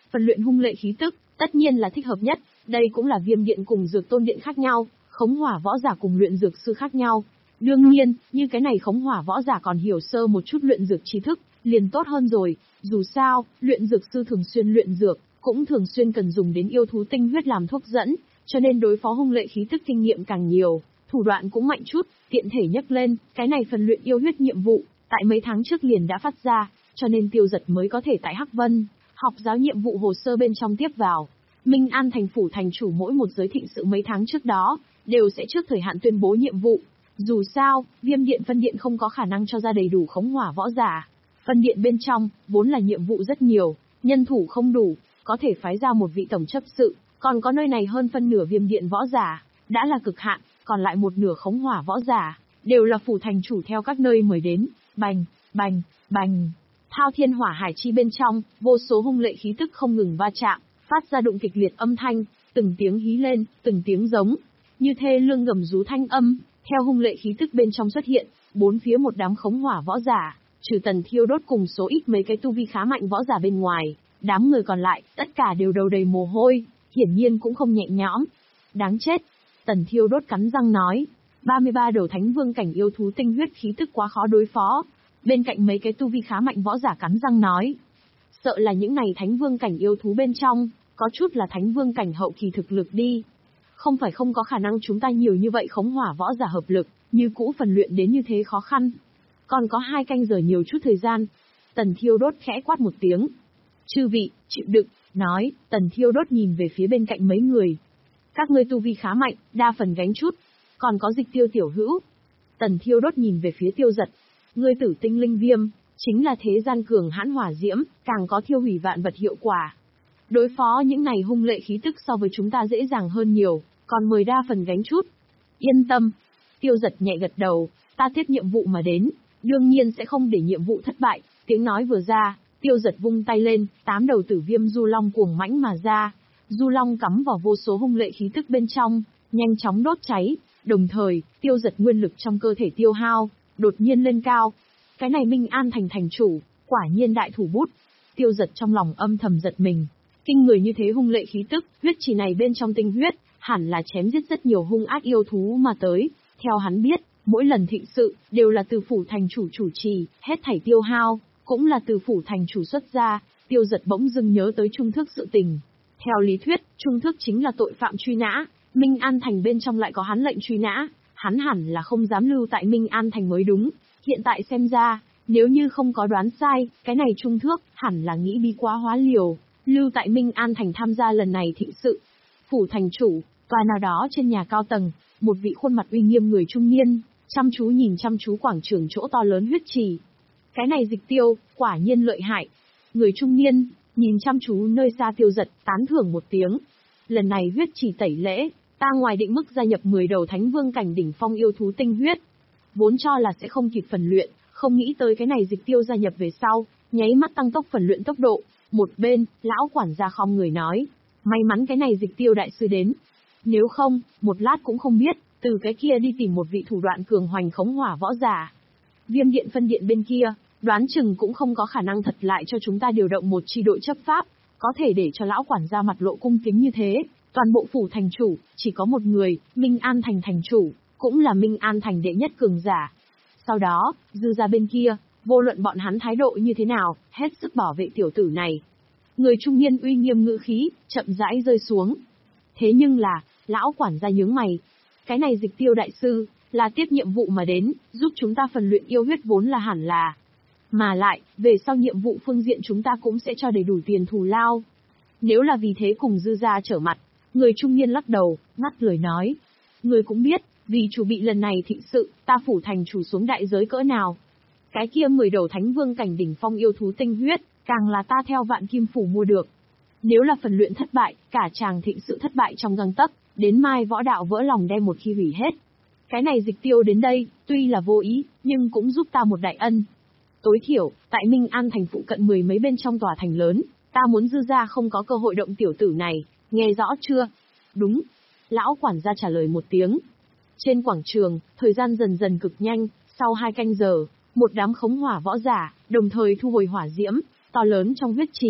Phần luyện hung lệ khí tức, tất nhiên là thích hợp nhất, đây cũng là Viêm Điện cùng Dược Tôn Điện khác nhau, Khống Hỏa võ giả cùng luyện dược sư khác nhau. Đương nhiên, như cái này Khống Hỏa võ giả còn hiểu sơ một chút luyện dược tri thức, liền tốt hơn rồi, dù sao, luyện dược sư thường xuyên luyện dược, cũng thường xuyên cần dùng đến yêu thú tinh huyết làm thuốc dẫn, cho nên đối phó hung lệ khí tức kinh nghiệm càng nhiều, thủ đoạn cũng mạnh chút, tiện thể nhắc lên, cái này phần luyện yêu huyết nhiệm vụ, tại mấy tháng trước liền đã phát ra, cho nên Tiêu Giật mới có thể tại Hắc Vân học giáo nhiệm vụ hồ sơ bên trong tiếp vào. Minh An thành phủ thành chủ mỗi một giới thịnh sự mấy tháng trước đó, đều sẽ trước thời hạn tuyên bố nhiệm vụ. Dù sao, Viêm Điện phân điện không có khả năng cho ra đầy đủ khống hỏa võ giả. Phân điện bên trong, vốn là nhiệm vụ rất nhiều, nhân thủ không đủ, có thể phái ra một vị tổng chấp sự, còn có nơi này hơn phân nửa Viêm Điện võ giả, đã là cực hạn, còn lại một nửa khống hỏa võ giả, đều là phủ thành chủ theo các nơi mời đến, bành, bành, bành. Thao thiên hỏa hải chi bên trong, vô số hung lệ khí tức không ngừng va chạm, phát ra đụng kịch liệt âm thanh, từng tiếng hí lên, từng tiếng giống, như thê lương gầm rú thanh âm, theo hung lệ khí tức bên trong xuất hiện, bốn phía một đám khống hỏa võ giả, trừ Tần Thiêu Đốt cùng số ít mấy cái tu vi khá mạnh võ giả bên ngoài, đám người còn lại, tất cả đều đầu đầy mồ hôi, hiển nhiên cũng không nhẹ nhõm. Đáng chết, Tần Thiêu Đốt cắn răng nói, ba mươi ba đầu thánh vương cảnh yêu thú tinh huyết khí tức quá khó đối phó. Bên cạnh mấy cái tu vi khá mạnh võ giả cắn răng nói, sợ là những này thánh vương cảnh yêu thú bên trong, có chút là thánh vương cảnh hậu kỳ thực lực đi. Không phải không có khả năng chúng ta nhiều như vậy khống hỏa võ giả hợp lực, như cũ phần luyện đến như thế khó khăn. Còn có hai canh giờ nhiều chút thời gian. Tần Thiêu Đốt khẽ quát một tiếng. Chư vị, chịu đựng, nói, Tần Thiêu Đốt nhìn về phía bên cạnh mấy người. Các ngươi tu vi khá mạnh, đa phần gánh chút. Còn có Dịch Tiêu tiểu hữu. Tần Thiêu Đốt nhìn về phía Tiêu Giật. Ngươi tử tinh linh viêm, chính là thế gian cường hãn hỏa diễm, càng có thiêu hủy vạn vật hiệu quả. Đối phó những này hung lệ khí tức so với chúng ta dễ dàng hơn nhiều, còn mời đa phần gánh chút. Yên tâm. Tiêu Giật nhẹ gật đầu, ta tiếp nhiệm vụ mà đến, đương nhiên sẽ không để nhiệm vụ thất bại. Tiếng nói vừa ra, Tiêu Giật vung tay lên, tám đầu tử viêm du long cuồng mãnh mà ra. Du long cắm vào vô số hung lệ khí tức bên trong, nhanh chóng đốt cháy, đồng thời, Tiêu Giật nguyên lực trong cơ thể tiêu hao, đột nhiên lên cao. Cái này Minh An thành thành chủ, quả nhiên đại thủ bút. Tiêu Giật trong lòng âm thầm giật mình. Kinh người như thế hung lệ khí tức, huyết chỉ này bên trong tinh huyết, hẳn là chém giết rất nhiều hung ác yêu thú mà tới. Theo hắn biết, mỗi lần thịnh sự, đều là từ phủ thành chủ chủ trì, hết thảy tiêu hao, cũng là từ phủ thành chủ xuất ra. Tiêu Giật bỗng dưng nhớ tới Trung Thức sự tình. Theo lý thuyết, Trung Thức chính là tội phạm truy nã, Minh An thành bên trong lại có hắn lệnh truy nã. Hắn hẳn là không dám lưu tại Minh An thành mới đúng. Hiện tại xem ra, nếu như không có đoán sai, cái này Trung Thước hẳn là nghĩ bi quá hóa liều, lưu tại Minh An thành tham gia lần này thịnh sự. Phủ thành chủ, tòa nào đó trên nhà cao tầng, một vị khuôn mặt uy nghiêm người trung niên, chăm chú nhìn chăm chú quảng trường chỗ to lớn huyết trì. Cái này Dịch Tiêu, quả nhiên lợi hại. Người trung niên, nhìn chăm chú nơi xa Tiêu Giật, tán thưởng một tiếng. Lần này huyết trì tẩy lễ, ta ngoài định mức gia nhập mười đầu thánh vương cảnh đỉnh phong yêu thú tinh huyết. Vốn cho là sẽ không kịp phần luyện, không nghĩ tới cái này Dịch Tiêu gia nhập về sau, nháy mắt tăng tốc phần luyện tốc độ. Một bên, lão quản gia khom người nói, may mắn cái này Dịch Tiêu đại sư đến. Nếu không, một lát cũng không biết, từ cái kia đi tìm một vị thủ đoạn cường hoành khống hỏa võ giả. Viêm điện phân điện bên kia, đoán chừng cũng không có khả năng thật lại cho chúng ta điều động một chi đội chấp pháp, có thể để cho lão quản gia mặt lộ cung kính như thế. Toàn bộ phủ thành chủ, chỉ có một người, Minh An thành thành chủ, cũng là Minh An thành đệ nhất cường giả. Sau đó, dư ra bên kia, vô luận bọn hắn thái độ như thế nào, hết sức bảo vệ tiểu tử này. Người trung niên uy nghiêm ngữ khí, chậm rãi rơi xuống. Thế nhưng là, lão quản gia nhướng mày. Cái này Dịch Tiêu đại sư, là tiếp nhiệm vụ mà đến, giúp chúng ta phần luyện yêu huyết vốn là hẳn là. Mà lại, về sau nhiệm vụ phương diện chúng ta cũng sẽ cho đầy đủ tiền thù lao. Nếu là vì thế cùng dư ra trở mặt, người trung niên lắc đầu, ngắt lời nói. Người cũng biết, vì chủ bị lần này thịnh sự, ta phủ thành chủ xuống đại giới cỡ nào. Cái kia mười đầu thánh vương cảnh đỉnh phong yêu thú tinh huyết, càng là ta theo vạn kim phủ mua được. Nếu là phần luyện thất bại, cả chàng thịnh sự thất bại trong gang tấc, đến mai võ đạo vỡ lòng đem một khi hủy hết. Cái này Dịch Tiêu đến đây, tuy là vô ý, nhưng cũng giúp ta một đại ân. Tối thiểu, tại Minh An thành phụ cận mười mấy bên trong tòa thành lớn, ta muốn dư ra không có cơ hội động tiểu tử này, nghe rõ chưa? Đúng. Lão quản gia trả lời một tiếng. Trên quảng trường, thời gian dần dần cực nhanh, sau hai canh giờ, một đám khống hỏa võ giả, đồng thời thu hồi hỏa diễm, to lớn trong huyết trì,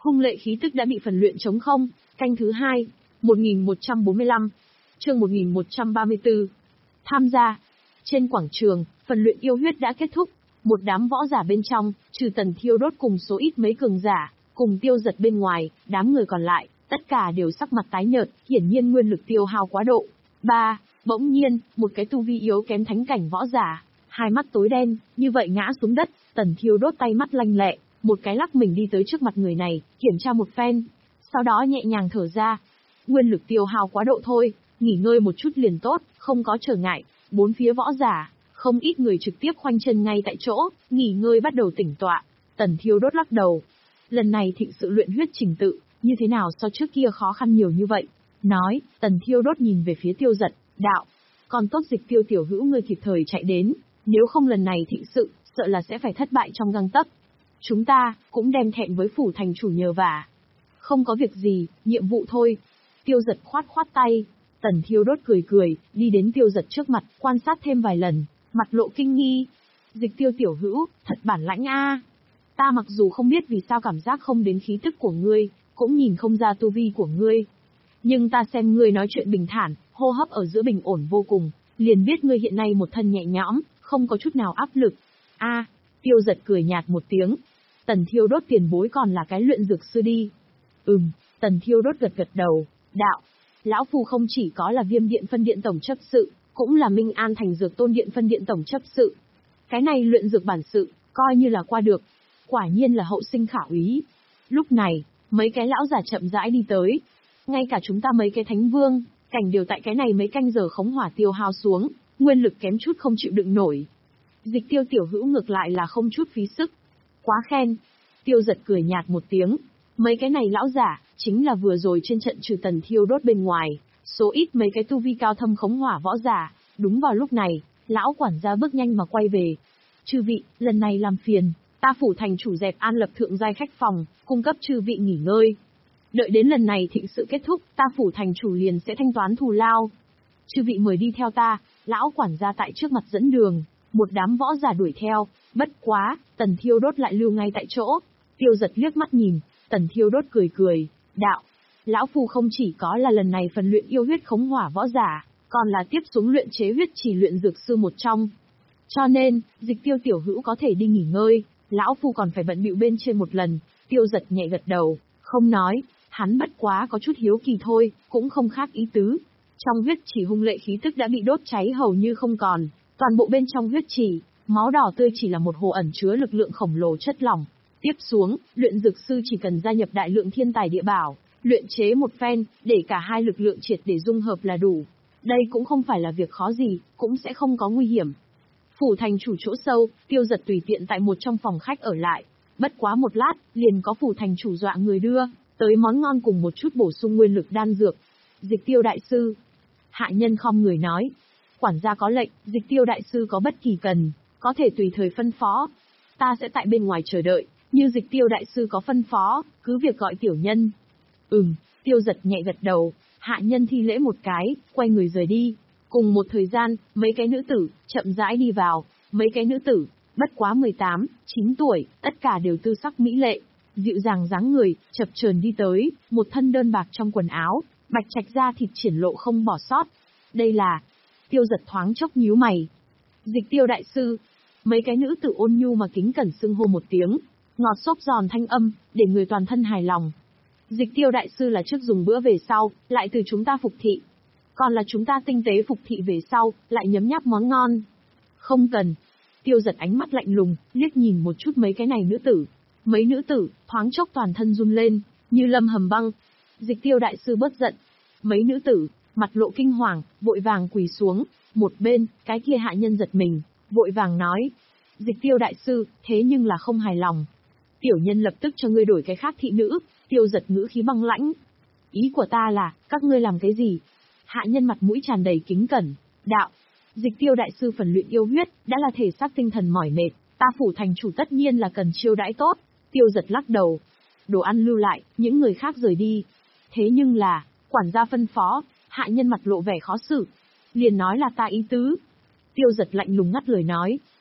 Hung lệ khí tức đã bị phần luyện trống không. Canh thứ hai, một nghìn một trăm bốn mươi lăm, chương một nghìn một trăm ba mươi tư. Tham gia. Trên quảng trường, phần luyện yêu huyết đã kết thúc. Một đám võ giả bên trong, trừ Tần Thiêu Đốt cùng số ít mấy cường giả, cùng Tiêu Giật bên ngoài, đám người còn lại, tất cả đều sắc mặt tái nhợt, hiển nhiên nguyên lực tiêu hao quá độ. Ba, bỗng nhiên, một cái tu vi yếu kém thánh cảnh võ giả, hai mắt tối đen, như vậy ngã xuống đất. Tần Thiêu Đốt tay mắt lanh lẹ, một cái lắc mình đi tới trước mặt người này, kiểm tra một phen, sau đó nhẹ nhàng thở ra. Nguyên lực tiêu hao quá độ thôi, nghỉ ngơi một chút liền tốt, không có trở ngại. Bốn phía võ giả, không ít người trực tiếp khoanh chân ngay tại chỗ, nghỉ ngơi bắt đầu tỉnh tọa. Tần Thiêu Đốt lắc đầu. Lần này thịnh sự luyện huyết trình tự, như thế nào so trước kia khó khăn nhiều như vậy? Nói, Tần Thiêu Đốt nhìn về phía Tiêu Giật, đạo. Còn tốt Dịch Tiêu tiểu hữu ngươi kịp thời chạy đến, nếu không lần này thịnh sự, sợ là sẽ phải thất bại trong gang tấc. Chúng ta, cũng đem thẹn với phủ thành chủ nhờ vả. Không có việc gì, nhiệm vụ thôi. Tiêu Giật khoát khoát tay. Tần Thiêu Đốt cười cười, đi đến Tiêu Giật trước mặt, quan sát thêm vài lần, mặt lộ kinh nghi. Dịch Tiêu tiểu hữu, thật bản lãnh a. Ta mặc dù không biết vì sao cảm giác không đến khí tức của ngươi, cũng nhìn không ra tu vi của ngươi. Nhưng ta xem ngươi nói chuyện bình thản, hô hấp ở giữa bình ổn vô cùng, liền biết ngươi hiện nay một thân nhẹ nhõm, không có chút nào áp lực. A, Tiêu Giật cười nhạt một tiếng. Tần Thiêu Đốt tiền bối còn là cái luyện dược sư đi. Ừm, Tần Thiêu Đốt gật gật đầu, đạo. Lão Phu không chỉ có là Viêm Điện phân điện tổng chấp sự, cũng là Minh An Thành Dược Tôn Điện phân điện tổng chấp sự. Cái này luyện dược bản sự, coi như là qua được. Quả nhiên là hậu sinh khả úy. Lúc này, mấy cái lão giả chậm rãi đi tới. Ngay cả chúng ta mấy cái thánh vương, cảnh đều tại cái này mấy canh giờ khống hỏa tiêu hao xuống, nguyên lực kém chút không chịu đựng nổi. Dịch Tiêu tiểu hữu ngược lại là không chút phí sức. Quá khen. Tiêu Giật cười nhạt một tiếng. Mấy cái này lão giả, chính là vừa rồi trên trận trừ Tần Thiêu Đốt bên ngoài, số ít mấy cái tu vi cao thâm khống hỏa võ giả. Đúng vào lúc này, lão quản gia bước nhanh mà quay về. Chư vị, lần này làm phiền, ta phủ thành chủ dẹp an lập thượng giai khách phòng, cung cấp chư vị nghỉ ngơi. Đợi đến lần này thịnh sự kết thúc, ta phủ thành chủ liền sẽ thanh toán thù lao. Chư vị mời đi theo ta. Lão quản gia tại trước mặt dẫn đường, một đám võ giả đuổi theo. Bất quá, Tần Thiêu Đốt lại lưu ngay tại chỗ. Tiêu Giật liếc mắt nhìn, Tần Thiêu Đốt cười cười, đạo. Lão Phu không chỉ có là lần này phần luyện yêu huyết khống hỏa võ giả, còn là tiếp xuống luyện chế huyết chỉ luyện dược sư một trong. Cho nên, Dịch Tiêu tiểu hữu có thể đi nghỉ ngơi, lão Phu còn phải bận bịu bên trên một lần. Tiêu Giật nhẹ gật đầu, không nói, hắn bất quá có chút hiếu kỳ thôi, cũng không khác ý tứ. Trong huyết chỉ hung lệ khí tức đã bị đốt cháy hầu như không còn, toàn bộ bên trong huyết chỉ, máu đỏ tươi chỉ là một hồ ẩn chứa lực lượng khổng lồ chất lỏng. Tiếp xuống, luyện dược sư chỉ cần gia nhập đại lượng thiên tài địa bảo, luyện chế một phen, để cả hai lực lượng triệt để dung hợp là đủ. Đây cũng không phải là việc khó gì, cũng sẽ không có nguy hiểm. Phủ thành chủ chỗ sâu, Tiêu Giật tùy tiện tại một trong phòng khách ở lại. Bất quá một lát, liền có phủ thành chủ dọa người đưa tới món ngon cùng một chút bổ sung nguyên lực đan dược. Dịch Tiêu đại sư. Hạ nhân khom người nói. Quản gia có lệnh, Dịch Tiêu đại sư có bất kỳ cần, có thể tùy thời phân phó. Ta sẽ tại bên ngoài chờ đợi, như Dịch Tiêu đại sư có phân phó, cứ việc gọi tiểu nhân. Ừm, Tiêu Giật nhẹ gật đầu, hạ nhân thi lễ một cái, quay người rời đi. Cùng một thời gian, mấy cái nữ tử, chậm rãi đi vào, mấy cái nữ tử, bất quá mười tám, chín tuổi, tất cả đều tư sắc mỹ lệ, dịu dàng dáng người, chập chờn đi tới, một thân đơn bạc trong quần áo, bạch trạch da thịt triển lộ không bỏ sót. Đây là... Tiêu Giật thoáng chốc nhíu mày. Dịch Tiêu đại sư. Mấy cái nữ tử ôn nhu mà kính cẩn xưng hô một tiếng, ngọt xốp giòn thanh âm, để người toàn thân hài lòng. Dịch Tiêu đại sư là trước dùng bữa về sau, lại từ chúng ta phục thị. Còn là chúng ta tinh tế phục thị về sau, lại nhấm nháp món ngon. Không cần. Tiêu Giật ánh mắt lạnh lùng, liếc nhìn một chút mấy cái này nữ tử. Mấy nữ tử, thoáng chốc toàn thân run lên, như lâm hầm băng. Dịch Tiêu đại sư bớt giận. Mấy nữ tử, mặt lộ kinh hoàng, vội vàng quỳ xuống. Một bên, cái kia hạ nhân giật mình, vội vàng nói. Dịch Tiêu đại sư, thế nhưng là không hài lòng. Tiểu nhân lập tức cho ngươi đổi cái khác thị nữ. Tiêu Giật ngữ khí băng lãnh. Ý của ta là, các ngươi làm cái gì? Hạ nhân mặt mũi tràn đầy kính cẩn, đạo. Dịch Tiêu đại sư phần luyện yêu huyết, đã là thể xác tinh thần mỏi mệt, ta phủ thành chủ tất nhiên là cần chiêu đãi tốt. Tiêu Giật lắc đầu. Đồ ăn lưu lại, những người khác rời đi. Thế nhưng là, quản gia phân phó, hạ nhân mặt lộ vẻ khó xử. Liền nói là ta ý tứ. Tiêu Giật lạnh lùng ngắt lời nói.